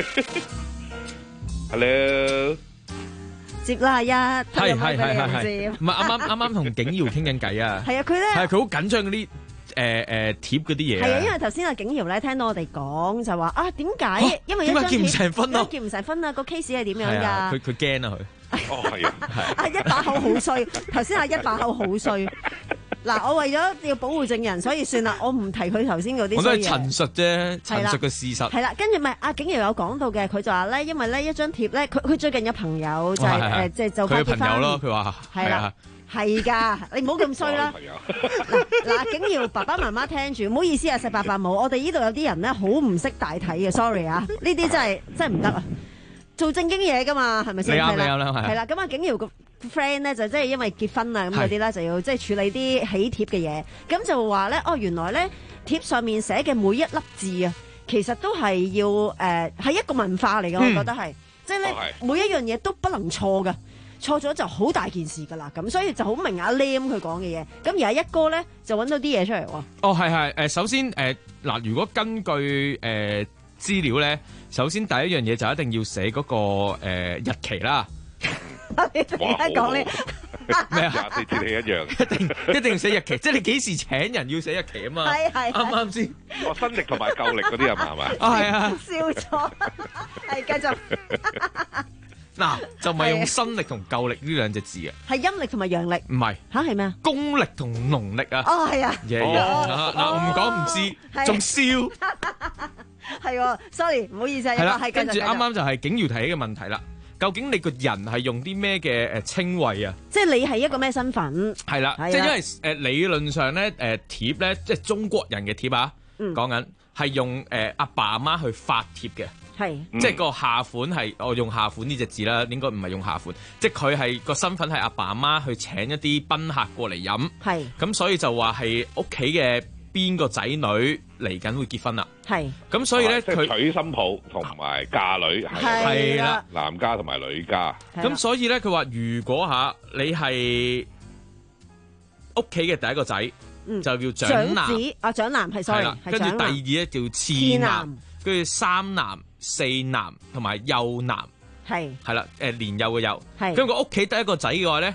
，Hello， 接啦一， 係係係係係， 唔係啱啱啱啱同景瑤傾緊偈啊？ 係啊，佢咧係佢好緊張嗰啲誒誒貼嗰啲嘢。係啊，因為頭先阿景瑤咧聽到我哋講就話啊，點解？因為一張結唔成分咯， 結唔成分啊，個 case 係點樣㗎？ 佢佢驚啊佢。 哦係啊， 啊一把口好衰，頭先阿一把口好衰。嗱，我為咗要保護證人，所以算啦，我唔提佢頭先嗰啲。 我都係陳述啫，陳述嘅事實。 係啦，跟住咪阿景瑤有講到嘅，佢就話咧，因為咧一張貼咧，佢佢最近有朋友就係誒，即係就快結婚。佢嘅朋友咯， 佢話係啦，係㗎，你唔好咁衰啦。嗱嗱，景瑤爸爸媽媽聽住，唔好意思啊，石伯伯母，我哋呢度有啲人咧好唔識大體嘅 ，sorry 啊，呢啲真係真係唔得啊，做正經嘢㗎嘛，係咪先？ 係啦， 係啦，咁啊，景瑤個 friend 咧就即係因為結婚啊咁嗰啲咧就要即係處理啲喜帖嘅嘢，咁就話咧哦原來咧貼上面寫嘅每一粒字啊，其實都係要誒係、呃、一個文化嚟嘅，我覺得係、嗯，即係咧、哦、每一樣嘢都不能錯㗎，錯咗就好大件事㗎啦，咁所以就好明阿 Lam 佢講嘅嘢，咁而家一哥咧就揾到啲嘢出嚟喎。哦係係誒，首先誒嗱、呃，如果根據誒、呃、資料咧，首先第一樣嘢就一定要寫嗰、那個、呃、日期啦。 你而家講呢咩啊？ 廿四節氣一樣， 一定一定要寫日期，即係你幾時請人要寫日期啊嘛？ 係係啱啱先？ 哦，新曆同埋舊曆嗰啲係嘛？係嘛？ 啊係啊！ 笑咗，係繼續。 嗱，就唔係用新曆同舊曆呢兩隻字啊， 係陰曆同埋陽曆。 唔係嚇係咩啊？ 公曆同農曆啊。 哦係啊。 嘢嘢嗱，唔講唔知，仲笑。 係，sorry， 唔好意思。 係啦，跟住啱啱就係景瑤提起嘅問題啦。究竟你個人係用啲咩嘅誒稱謂啊？ 即係你係一個咩身份？係啦，即係因為誒、呃、理論上咧誒貼咧，即係中國人嘅貼啊，講緊係用誒阿、呃、爸阿媽去發貼嘅，係即係個下款係我用下款呢隻字啦，應該唔係用下款，即係佢係個身份係阿爸阿媽去請一啲賓客過嚟飲，係咁所以就話係屋企嘅邊個仔女嚟緊會結婚啦。係，咁所以咧佢、啊、娶新抱同埋嫁女係啦，男家同埋女家。咁所以咧佢話如果吓你係屋企嘅第一個仔、嗯，就叫長男。長子啊，長男係 sorry，跟住第二咧叫次男，跟住三男、四男同埋幼男。係係啦，誒年幼嘅幼。係，咁個屋企得一個仔嘅話咧，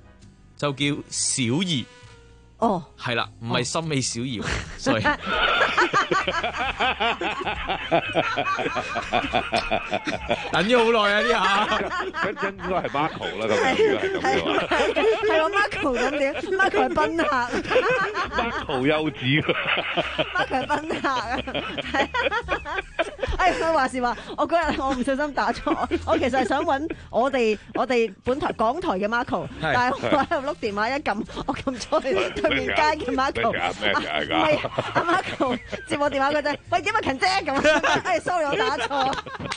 就叫小兒。哦，係啦，唔係森美小儀，所以。 等咗好耐啊！呢下咁應該係 Marco 啦，咁應該係咁嘅話。 係喎 Marco 咁點 ？Marco 係賓客。 Marco 優子。 Marco 係賓客啊！哎，佢話時話，我嗰日我唔小心打錯，我其實係想揾我哋我哋本台港台嘅 Marco，但係我喺度碌電話一撳，我撳咗去對面街嘅 Marco。 咩㗎？ 唔係阿 Marco 接我電話嗰陣，喂點啊勤姐咁，哎 sorry 我打錯，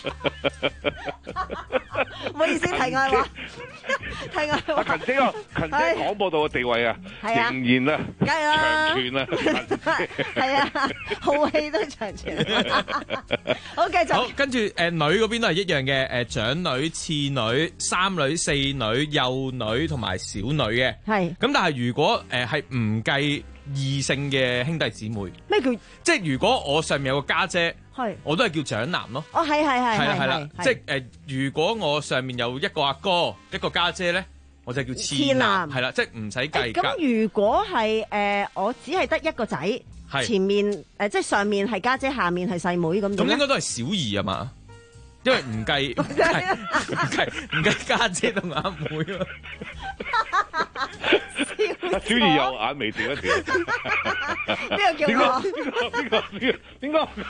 唔好意思題外話，題外話。 勤姐啊，勤姐廣播道嘅地位啊，仍然啊， 梗係啦， 長存啊， 係啊，豪氣都長存。好繼續。 好，跟住誒女嗰邊都係一樣嘅，誒長女、次女、三女、四女、幼女同埋小女嘅。係。咁但係如果誒係唔計異性嘅兄弟姊妹， 咩叫？ 即係如果我上面有個家姐， 係， 我都係叫長男咯。 哦，係係係係啦係啦， 係即係誒，如果我上面有一個阿哥，一個家姐咧，我就叫次男，係啦，即係唔使計。 咁如果係誒，我只係得一個仔，前面誒即係上面係家姐，下面係細妹咁。 咁應該都係小兒啊嘛，因為唔計唔計唔計唔計家姐同阿妹啊。 小兒有眼未掉一掉。 邊個叫我？ 邊個邊個邊個邊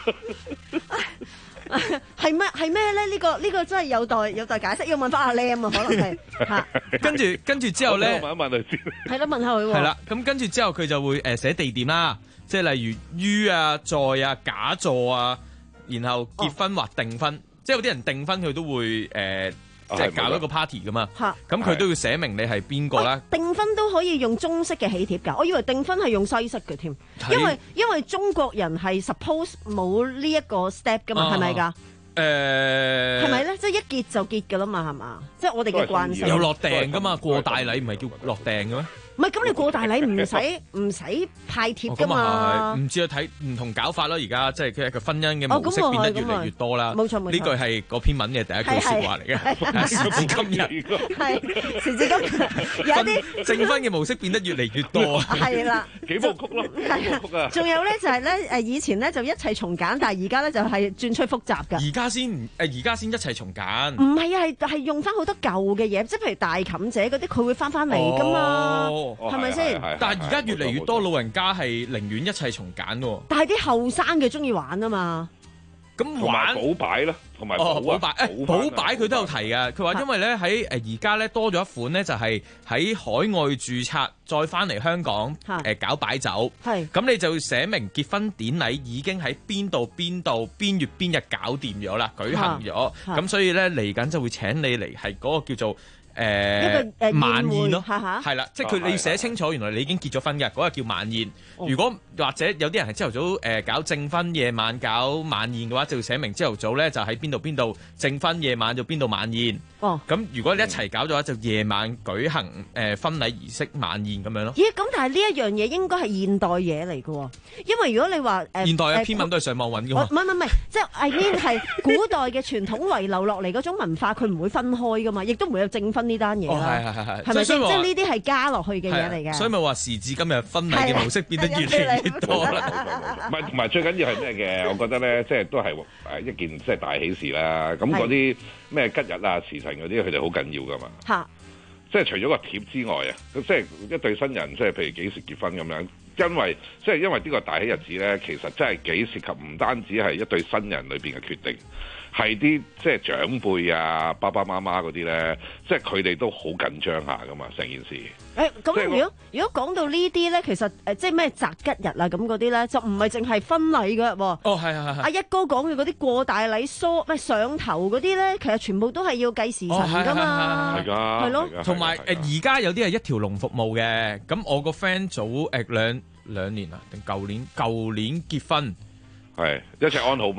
個？ 係咩係咩咧？呢個呢個真係有待有待解釋，要問翻阿 Lam 啊，可能係嚇。 跟住跟住之後咧， 問一問佢先。 係咯，問下佢喎。 係啦，咁跟住之後佢就會誒寫地點啦，即係例如於啊、在啊、假座啊，然後結婚或訂婚，即係有啲人訂婚佢都會誒。即係搞一個 party 噶嘛，咁佢都要寫明你係邊個啦。訂婚都可以用中式嘅喜帖㗎，我以為訂婚係用西式嘅添，因為因為中國人係 suppose 冇呢一個 step 㗎嘛，係咪㗎？誒係咪咧？即係一結就結㗎啦嘛，係嘛？即係我哋嘅慣性。 有落訂㗎嘛？過大禮唔係叫落訂嘅咩？ 唔係，咁你過大禮唔使唔使派帖㗎嘛？ 唔知啊，睇唔同搞法咯。而家即係佢個婚姻嘅模式變得越嚟越多啦。冇錯冇錯，呢句係嗰篇文嘅第一句説話嚟嘅。時至今日， 係時至今日有啲證婚嘅模式變得越嚟越多。 係啦， 幾部曲咯，幾部曲啊！ 仲有咧就係咧誒，以前咧就一切從簡，但係而家咧就係轉趨複雜㗎。 而家先誒，而家先一切從簡。 唔係啊，係係用翻好多舊嘅嘢，即係譬如大妗姐嗰啲，佢會翻翻嚟㗎嘛。係咪先？ 但係而家越嚟越多老人家係寧願一切從簡喎。 但係啲後生嘅中意玩啊嘛。 咁玩補擺啦，同埋哦補擺誒補擺佢都有提㗎。佢話因為咧喺誒而家咧多咗一款咧，就係喺海外註冊再翻嚟香港誒搞擺酒。係咁你就寫明結婚典禮已經喺邊度邊度邊月邊日搞掂咗啦，舉行咗。咁所以咧嚟緊就會請你嚟係嗰個叫做。誒、呃、晚宴咯，係啦，即係佢你要寫清楚，原來你已經結咗婚嘅，嗰日叫晚宴。哦、如果或者有啲人係朝頭早誒、呃、搞證婚，夜晚搞晚宴嘅話，就要寫明朝頭早咧就喺邊度邊度證婚，夜晚就邊度晚宴。哦，咁如果你一齊搞咗話，就夜晚舉行誒、呃、婚禮儀式晚宴咁樣咯。 咦？咁但係呢一樣嘢應該係現代嘢嚟嘅喎，因為如果你話誒、呃、 現代嘅篇文都係上網揾嘅嘛。 唔係唔係唔係，即係 I mean 係古代嘅傳統遺留落嚟嗰種文化，佢唔會分開噶嘛，亦都唔會有證婚呢單嘢啦。係係係係，係咪先？即係呢啲係加落去嘅嘢嚟嘅。 所以咪話時至今日婚禮嘅模式變得越嚟越多啦。 唔係同埋最緊要係咩嘅？我覺得咧，即係都係誒一件即係大喜事啦。咁嗰啲咩吉日啊、時辰嗰啲，佢哋好緊要噶嘛。嚇！即係除咗個貼之外啊，即係一對新人，即係譬如幾時結婚咁樣。因為即係因為呢個大喜日子咧，其實真係幾涉及唔單止係一對新人裏邊嘅決定，係啲即係長輩啊、爸爸媽媽嗰啲咧，即係佢哋都好緊張下噶嘛，成件事。 誒咁如果如果講到呢啲咧，其實誒即係咩擇吉日啊咁嗰啲咧，就唔係淨係婚禮嗰日喎。 哦，係係係。阿一哥講嘅嗰啲過大禮、梳咩上頭嗰啲咧，其實全部都係要計時辰噶嘛。 係㗎。 係咯。 同埋誒而家有啲係一條龍服務嘅，咁我個 friend 早誒兩兩年啊定舊年舊年結婚， 係一切安好嘛。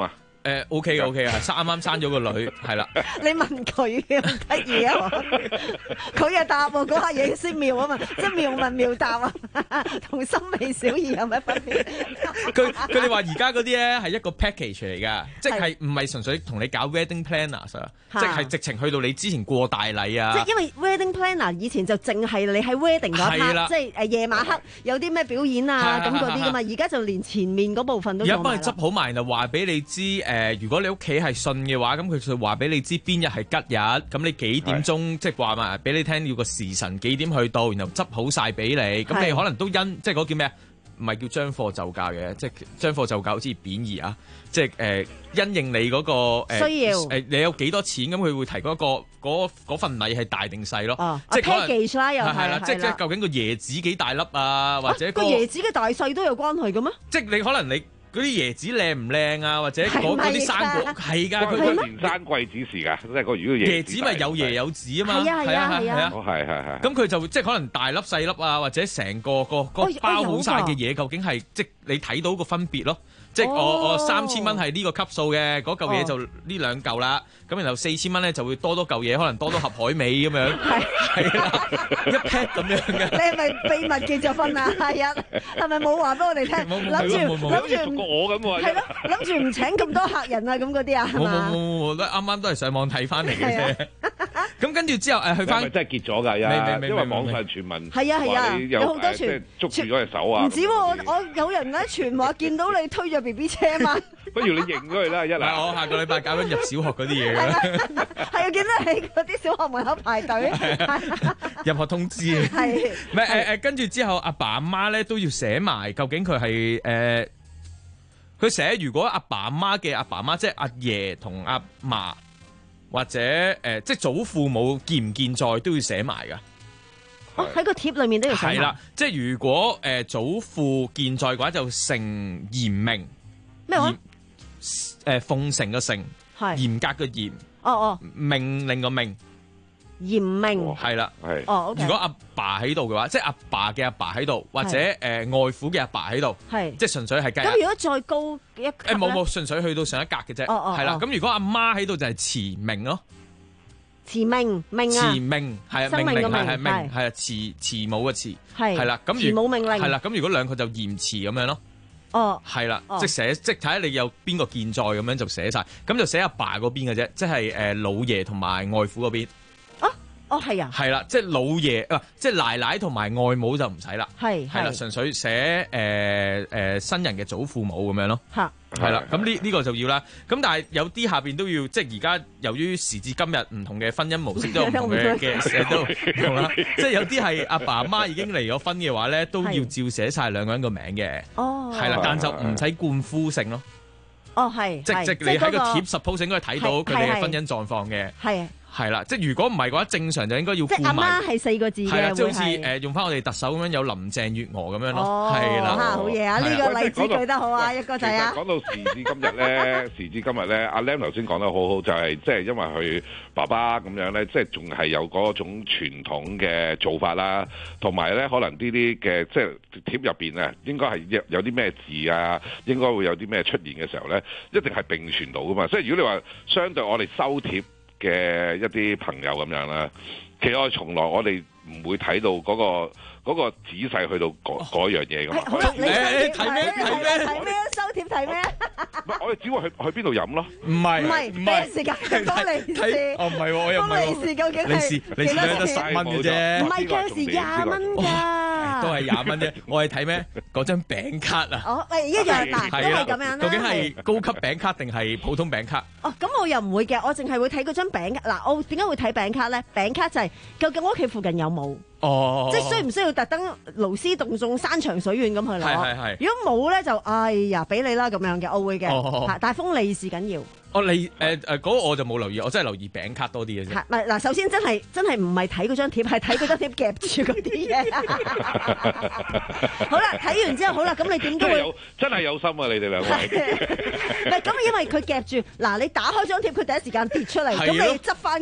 誒 OK 嘅 OK 啊，生啱啱生咗個女，係啦。 你問佢嘅唔得意啊！佢又答喎，嗰下嘢先妙啊嘛，即係妙問妙答啊，同森美小儀有咩分別？ 佢佢哋話而家嗰啲咧係一個 package 嚟㗎，即係唔係純粹同你搞 wedding planners 啊，即係直情去到你之前過大禮啊。 即係因為 wedding planner 以前就淨係你喺 wedding 嗰 part，即係誒夜晚黑有啲咩表演啊咁嗰啲㗎嘛，而家就連前面嗰部分都做埋啦。而家幫你執好埋，就話俾你知誒，如果你屋企係信嘅話，咁佢就話俾你知邊日係吉日，咁你幾點鐘即係話埋俾你聽要個時辰幾點去到，然後執好晒俾你，咁你可能都因即係嗰叫咩啊？唔係叫將貨就價嘅，即係將貨就價好似貶義啊！即係誒、呃，因應你嗰、那個、呃、需要誒、呃，你有幾多錢咁，佢會提供一個嗰嗰份禮係大定細咯。哦，即係 package 啦，又係係啦，即係即係究竟個椰子幾大粒啊？或者、那個啊、個椰子嘅大細都有關係嘅咩？ 即係你可能你。嗰啲椰子靚唔靚啊？或者嗰啲生果係㗎， 佢年生貴子時㗎，即係個如果椰子咪有椰有籽啊嘛， 係啊係啊係啊， 係係係。 咁佢就即係可能大粒細粒啊，或者成個個個包好晒嘅嘢，究竟係即係你睇到個分別咯。即係我我三千蚊係呢個級數嘅，嗰嚿嘢就呢兩嚿啦。咁然後四千蚊咧就會多多嚿嘢，可能多多盒海味咁樣。係係啦，一 pack 咁樣嘅。 你係咪秘密結咗婚啊？係啊，係咪冇話俾我哋聽？諗住諗住我咁喎。 係咯，諗住唔請咁多客人啊，咁嗰啲啊，係嘛？ 冇冇冇冇，都啱啱都係上網睇翻嚟嘅啫。咁跟住之後誒去翻， 係咪真係結咗㗎？因因為網上傳聞係啊係啊，有好多傳捉住咗隻手啊。 唔止喎，我我有人咧傳話見到你推咗 B B 車嘛。 不如你認咗佢啦，一嚟。 我下個禮拜搞緊入小學嗰啲嘢嘅。 係啊，見到你嗰啲小學門口排隊。 入學通知。係。唔係誒誒，跟住之後阿爸阿媽咧都要寫埋，究竟佢係誒。佢寫如果阿爸阿媽嘅阿爸阿媽，即係阿爺同阿嫲，或者誒、呃、即係祖父母健唔健在都要寫埋噶。 哦，喺個貼裏面都要寫埋。係啦， 即係如果誒、呃、祖父健在嘅話，就承嚴命。 咩話？ 誒、呃，奉承嘅承，係嚴格嘅嚴。哦哦。命令個命。 嚴命係啦， 係哦。 如果阿爸喺度嘅話，即係阿爸嘅阿爸喺度，或者誒、呃、外父嘅阿爸喺度，係即係純粹係計。 咁如果再高一級誒冇冇，純粹去到上一格嘅啫。哦哦，係啦。咁如果阿媽喺度就係慈命咯， 慈命命啊， 慈命係啊，命令係係命係啊，慈慈母嘅慈係係啦。咁慈母命令係啦。咁如果兩個就嚴慈咁樣咯。 哦， 係啦，即係寫即係睇下你有邊個健在咁樣就寫晒，咁就寫阿爸嗰邊嘅啫，即係誒老爺同埋外父嗰邊。 哦，係啊， 係啦，即係老爺啊，即係奶奶同埋外母就唔使啦， 係係啦，純粹寫誒誒新人嘅祖父母咁樣咯， 嚇， 係啦，咁呢呢個就要啦。咁但係有啲下邊都要，即係而家由於時至今日唔同嘅婚姻模式都有唔同嘅嘅寫都唔同啦，即係有啲係阿爸阿媽已經離咗婚嘅話咧，都要照寫晒兩個人個名嘅，哦，係啦，但就唔使冠夫姓咯， 哦係， 即即你喺個貼 suppose 應該睇到佢哋嘅婚姻狀況嘅，係。係啦，即係如果唔係嘅話，正常就應該要顧埋。 即係阿媽係四個字嘅， 係啦，即係好似誒用翻我哋特首咁樣有林鄭月娥咁樣咯，係啦。 嚇，好嘢啊！呢個例子舉得好啊，一個仔啊。 講到時至今日咧，時至今日咧，阿 Lam 頭先講得好好，就係即係因為佢爸爸咁樣咧，即係仲係有嗰種傳統嘅做法啦，同埋咧可能呢啲嘅即係貼入邊啊，應該係有啲咩字啊，應該會有啲咩出現嘅時候咧，一定係並存到噶嘛。所以如果你話相對我哋收貼嘅一啲朋友咁樣啦，其實我從來我哋唔會睇到嗰個嗰個仔細去到嗰嗰樣嘢㗎嘛。 你睇咩睇咩睇咩收貼睇咩？ 唔係我哋只會去去邊度飲咯。 唔係唔係咩時間？多利是哦，唔係我又唔係。 多利是究竟係幾多錢？ 得十蚊嘅啫。 唔係嗰時廿蚊㗎， 都係廿蚊啫。我係睇咩？嗰張餅卡啊。 哦，喂，一樣嗱，都係咁樣啦。 究竟係高級餅卡定係普通餅卡？ 哦，咁我又唔會嘅，我淨係會睇嗰張餅卡。嗱，我點解會睇餅卡咧？餅卡就係究竟我屋企附近有冇？ 哦， 即係需唔需要特登勞師動眾、山長水遠咁去攞？ 係係係。 如果冇咧，就哎呀，俾你啦咁樣嘅，我會嘅。 哦， 但係封利是緊要。 哦，利誒誒嗰個我就冇留意，我真係留意餅卡多啲嘅啫。 係咪嗱？首先真係真係唔係睇嗰張貼，係睇嗰張貼夾住嗰啲嘢。好啦，睇完之後好啦，咁你點都會真係有心啊！你哋兩位。 唔係咁，因為佢夾住嗱，你打開張貼，佢第一時間跌出嚟，咁你執翻佢。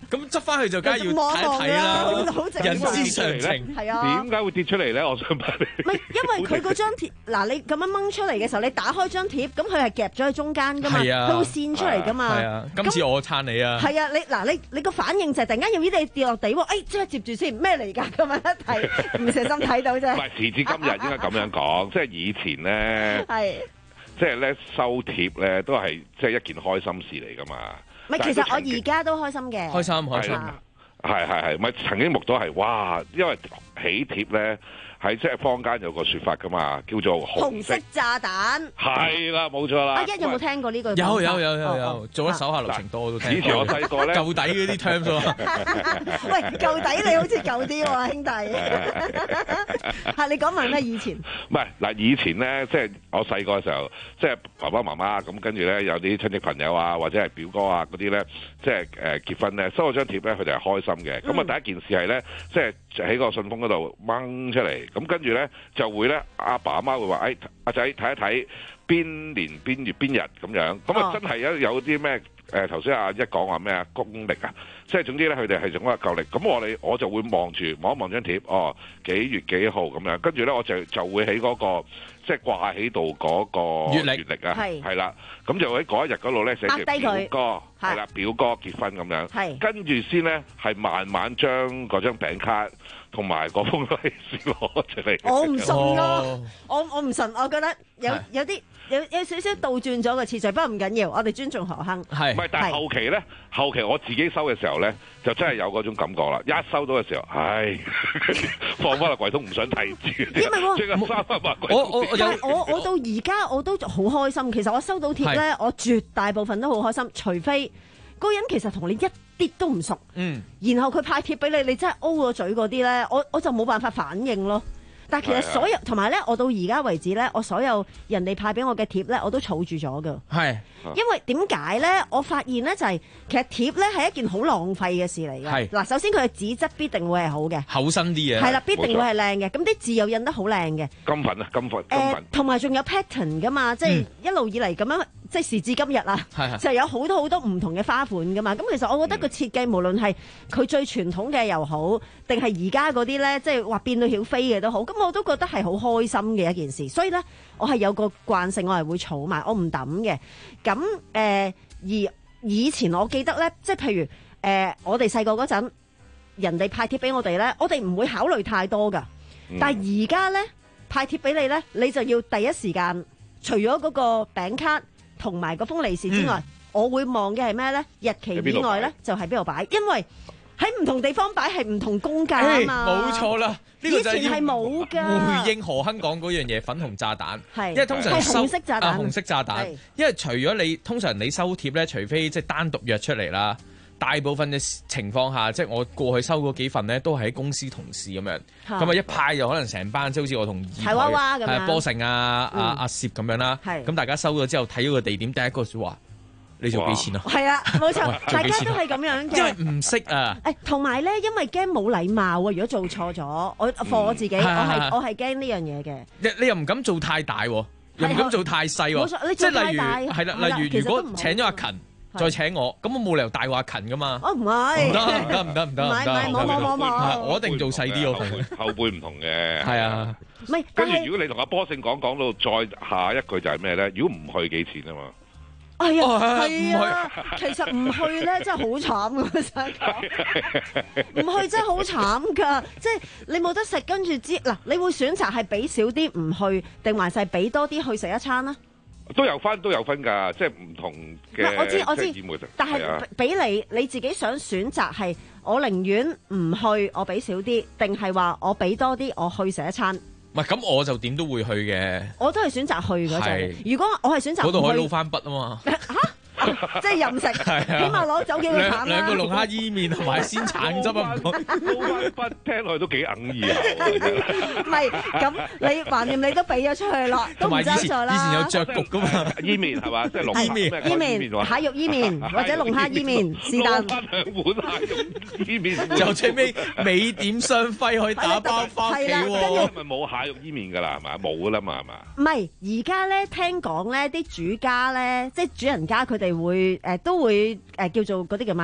咁執翻去就梗係要睇一睇啦，人之常情。 係啊， 點解會跌出嚟咧？我想問你。 唔係，因為佢嗰張貼，嗱你咁樣掹出嚟嘅時候，你打開張貼，咁佢係夾咗喺中間噶嘛，佢會跣出嚟噶嘛。 係啊，今次我撐你啊。 係啊，你嗱你你個反應就係突然間有啲嘢跌落地喎，誒即刻接住先，咩嚟㗎？咁樣一睇，唔小心睇到啫。 唔係時至今日應該咁樣講，即係以前咧，即係咧收貼咧都係即係一件開心事嚟㗎嘛。 唔係，其實我而家都開心嘅。 開心開心。 係係係，咪曾經目睹係哇，因為喜帖咧喺即係坊間有個説法噶嘛，叫做紅色炸彈。 係啦，冇錯啦。 阿一有冇聽過呢個？ 有有有有有，做咗手下留情多都聽。 以前我細個咧， 舊底嗰啲 terms 喎。 喂，舊底你好似舊啲喎，兄弟。嚇，你講埋咩以前？ 唔係嗱，以前咧，即係我細個嘅時候，即係爸爸媽媽咁，跟住咧有啲親戚朋友啊，或者係表哥啊嗰啲咧，即係誒結婚咧，收咗張貼咧，佢哋係開心嘅。咁啊、嗯，第一件事係咧，即係喺個信封嗰度掹出嚟，咁跟住咧就會咧，阿爸阿媽會話：誒阿仔睇一睇邊年邊月邊日咁樣。咁啊，真係有有啲咩誒頭先阿一講話咩啊公歷啊，即係總之咧，佢哋係用一個舊歷。咁我哋我就會望住望一望張貼，哦幾月幾號咁樣，跟住咧我就就會喺嗰個即係掛喺度嗰個月歷月歷啊，係啦，咁就喺嗰一日嗰度咧寫住表哥係啦，表哥結婚咁樣，跟住先咧係慢慢將嗰張餅卡同埋嗰封利是攞出嚟。 我唔信咯，我我唔信，我覺得有有啲有有少少倒轉咗個次序，不過唔緊要，我哋尊重何亨。 係， 唔係？但係後期咧，後期我自己收嘅時候咧，就真係有嗰種感覺啦。一收到嘅時候，唉，放翻落櫃桶，唔想睇住。 因為我即刻翻翻埋櫃桶。 我我我我到而家我都好開心。其實我收到貼咧，我絕大部分都好開心，除非嗰個人其實同你一啲都唔熟，嗯，然後佢派貼俾你，你真係 O 咗嘴嗰啲咧，我我就冇辦法反應咯。但係其實所有同埋咧，我到而家為止咧，我所有人哋派俾我嘅貼咧，我都儲住咗㗎。係，因為點解咧？我發現咧就係、是、其實貼咧係一件好浪費嘅事嚟嘅。嗱，首先佢嘅紙質必定會係好嘅， 厚身啲嘅。係啦，必定會係靚嘅。咁啲字又印得好靚嘅。 金粉啊，金粉，金粉。 同埋仲有 pattern 噶嘛，即係、嗯、一路以嚟咁樣，即係時至今日啊，就有好多好多唔同嘅花款噶嘛。咁其實我覺得個設計、嗯、無論係佢最傳統嘅又好，定係而家嗰啲咧，即係話變到曉飛嘅都好，咁我都覺得係好開心嘅一件事。所以咧，我係有個慣性，我係會儲埋，我唔抌嘅。咁誒、呃，而以前我記得咧，即係譬如誒、呃，我哋細個嗰陣，人哋派貼俾我哋咧，我哋唔會考慮太多噶。嗯、但係而家咧派貼俾你咧，你就要第一時間，除咗嗰個餅卡同埋嗰封利是之外，嗯、我會望嘅係咩咧？日期以外咧，就係邊度擺，因為喺唔同地方擺係唔同公價啊嘛。 冇錯啦，呢個就係以前係冇㗎。 回應何亨講嗰樣嘢，粉紅炸彈。 係， 因為通常收紅色炸彈。 啊，紅色炸彈。因為除咗你通常你收貼咧，除非即係單獨約出嚟啦，大部分嘅情況下，即係我過去收嗰幾份咧，都係喺公司同事咁樣。咁啊一派就可能成班，即係好似我同二台娃娃咁樣， 波成啊、阿阿攝咁樣啦。咁大家收咗之後睇咗個地點，第一個說話。你做幾錢啊？係啊，冇錯，大家都係咁樣嘅。 因為唔識啊。 誒，同埋咧，因為驚冇禮貌啊！如果做錯咗，我貨我自己，我係我係驚呢樣嘢嘅。 你你又唔敢做太大，又唔敢做太細。 冇錯，你做太大係啦。例如如果請咗阿勤，再請我，咁我冇理由大話勤噶嘛。 哦，唔係。 唔得唔得唔得唔得。唔係唔係冇冇冇冇。 我一定做細啲，我同佢。 後輩唔同嘅。 係啊。 唔係。 跟住如果你同阿波勝講講到再下一句就係咩咧？如果唔去幾錢啊嘛？ 係啊，係啊，其實唔去咧真係好慘噶，想講唔去真係好慘噶，即係你冇得食，跟住之嗱，你會選擇係俾少啲唔去，定還是係俾多啲去食一餐啊？ 都有分都有分㗎，即係唔同嘅。 我知我知，但係俾你你自己想選擇係，我寧願唔去，我俾少啲，定係話我俾多啲，我去食一餐。 唔係咁，我就點都會去嘅。 我都係選擇去嗰陣。如果我係選擇嗰度可以撈翻筆啊嘛。 即係任食，起碼攞走幾個橙啦。 兩個龍蝦伊麵同埋鮮橙汁啊！ 撈翻筆聽落去都幾硬意啊！ 唔係咁，你橫掂你都俾咗出去啦，都唔爭在啦。 以前有著局噶嘛， 伊麵係嘛？即係龍蝦伊麵、蟹肉伊麵或者龍蝦伊麵，是但。 撈翻兩碗蟹肉伊麵， 就最尾美點雙輝可以打包翻屋企喎。 咪冇蟹肉伊麵㗎啦，係嘛？冇㗎啦嘛，係嘛？ 唔係，而家咧聽講咧，啲主家咧，即係主人家佢哋會誒、呃、都會誒、呃、叫做嗰啲叫咩？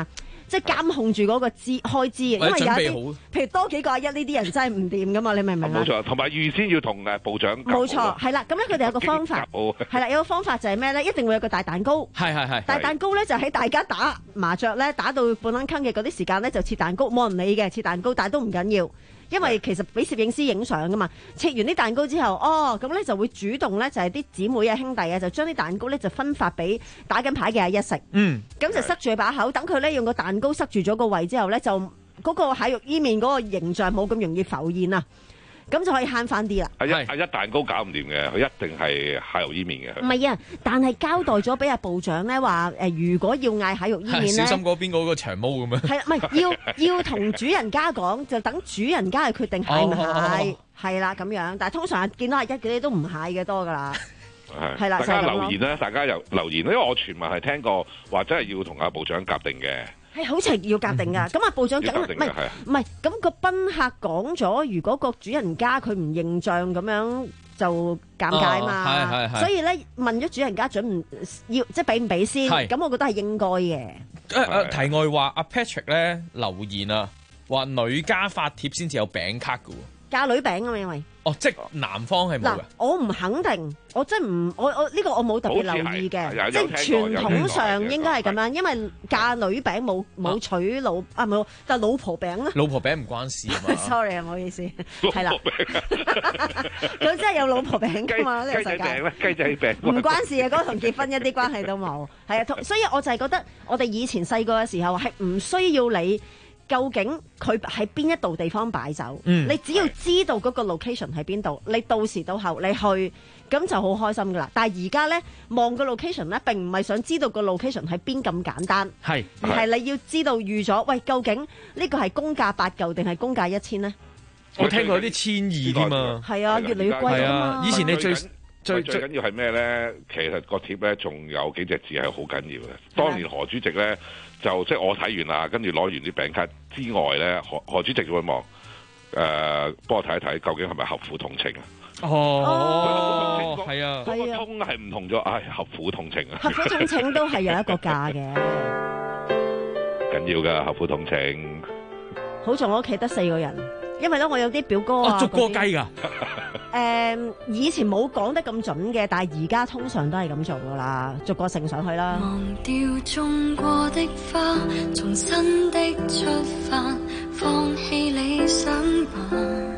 即係監控住嗰個支開支嘅，因為有啲譬如多幾個阿一呢啲人真係唔掂噶嘛，你明唔明啊？ 冇錯，同埋預先要同誒部長冇錯，係啦。咁咧佢哋有個方法，係啦，有個方法就係咩咧？一定會有個大蛋糕， 係係係。大蛋糕咧就喺大家打麻雀咧打到半撚坑嘅嗰啲時間咧就切蛋糕，冇人理嘅切蛋糕，但係都唔緊要。因為其實俾攝影師影相噶嘛，切完啲蛋糕之後，哦咁咧就會主動咧就係啲姊妹啊兄弟啊，就將啲蛋糕咧就分發俾打緊牌嘅阿一食。嗯，咁就塞住把口，等佢咧用個蛋糕塞住咗個胃之後咧，就嗰個蟹肉伊麵嗰個形象冇咁容易浮現啊。咁就可以慳翻啲啦。係一係一蛋糕搞唔掂嘅，佢一定係蟹肉伊麵嘅。 唔係啊，但係交代咗俾阿部長咧話誒，如果要嗌蟹肉伊麵咧， 小心嗰邊嗰個長毛咁樣。係啊， 唔係要要同主人家講，就等主人家去決定係唔係係啦咁樣。但係通常見到阿一嗰啲都唔蟹嘅多噶啦。係啦， 大家留言啦，大家又留言，因為我傳聞係聽過話真係要同阿部長夾定嘅。 係好似要夾定㗎，咁啊部長梗唔係唔係，咁個賓客講咗，如果個主人家佢唔認賬咁樣就尷尬嘛， 係係係， 所以咧問咗主人家準唔要，即係俾唔俾先，咁我覺得係應該嘅。 誒誒，題外話，阿 Patrick 咧留言啊，話女家發帖先至有餅卡㗎喎。 嫁女餅啊嘛，因為哦，即係男方係冇嘅。 我唔肯定，我真唔，我我呢、這個我冇特別留意嘅，即係傳統上應該係咁樣，因為嫁女餅冇冇娶老啊冇，但係老婆餅咧。 老婆餅唔關事啊嘛。 Sorry 啊，唔好意思，係啦。咁真係有老婆餅㗎嘛？呢個世界。雞仔餅咧，雞仔餅。唔關事嘅，嗰個同結婚一啲關係都冇。係啊，所以我就係覺得，我哋以前細個嘅時候係唔需要你。究竟佢喺邊一度地方擺酒？嗯、你只要知道嗰個 location 喺邊度，你到時到後你去咁就好開心噶啦。但係而家咧望個 location 咧，並唔係想知道個 location 喺邊咁簡單，係而係你要知道預咗，喂，究竟呢個係公價八嚿定係公價一千呢？ 我聽過有啲千二添嘛， 係啊，越嚟越貴啊嘛。 以前你最最最緊要係咩咧？其實個貼咧仲有幾隻字係好緊要嘅。當年何主席咧就即係我睇完啦，跟住攞完啲餅卡之外咧，何何主席就會望誒，幫我睇一睇究竟係咪合府同情啊？ 哦，係啊， 嗰個通係唔同咗，唉，合府同情啊！ 合府同情都係有一個價嘅， 緊要㗎合府同情。 好在我屋企得四個人，因為咧我有啲表哥啊， 捉過雞㗎。 誒、嗯，以前冇講得咁準嘅，但係而家通常都係咁做噶啦，逐個呈上去啦。忘掉種過的花，重新的出發，放棄理想吧，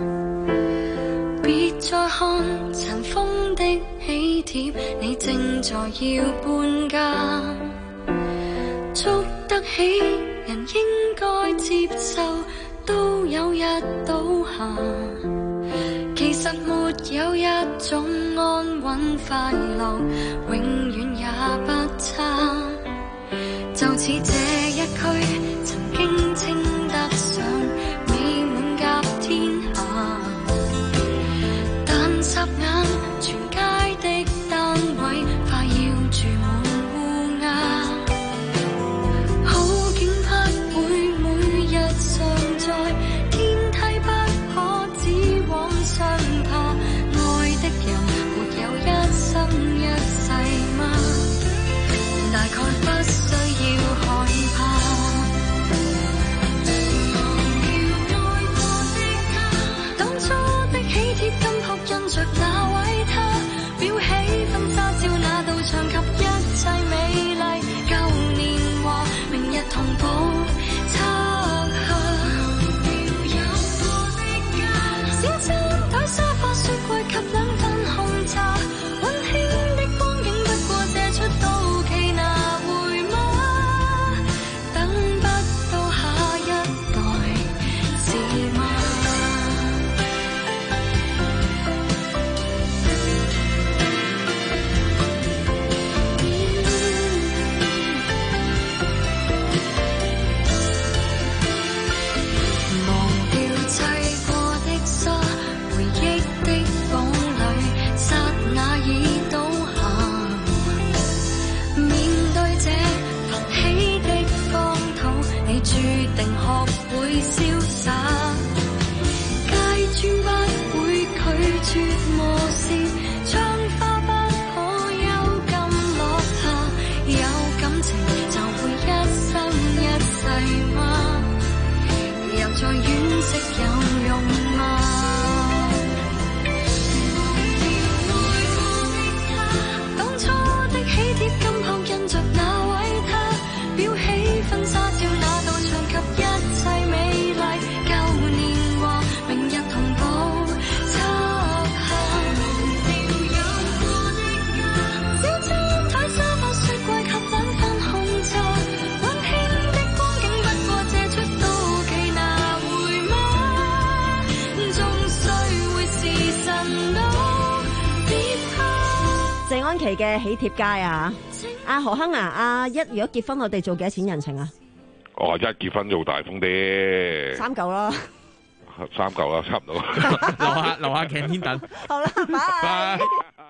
別再看塵封的喜帖，你正在要搬家，捉得起人應該接受，都有日倒下。其實沒有一種安穩快樂，永遠也不差。就似這一區曾經稱得上美滿甲天下，但霎眼全街的單位快要住滿烏鴉，好景不會每日常在，天梯不可只往上爬，愛的人沒有一生一世嗎？大概不需要看謝安琪嘅喜帖街啊！阿何亨啊，阿一如果結婚，我哋做幾多錢人情啊？ 哦，一結婚做大風啲， 三嚿啦， 三嚿啦，差唔多。 樓下樓下擎天等。 好啦，拜。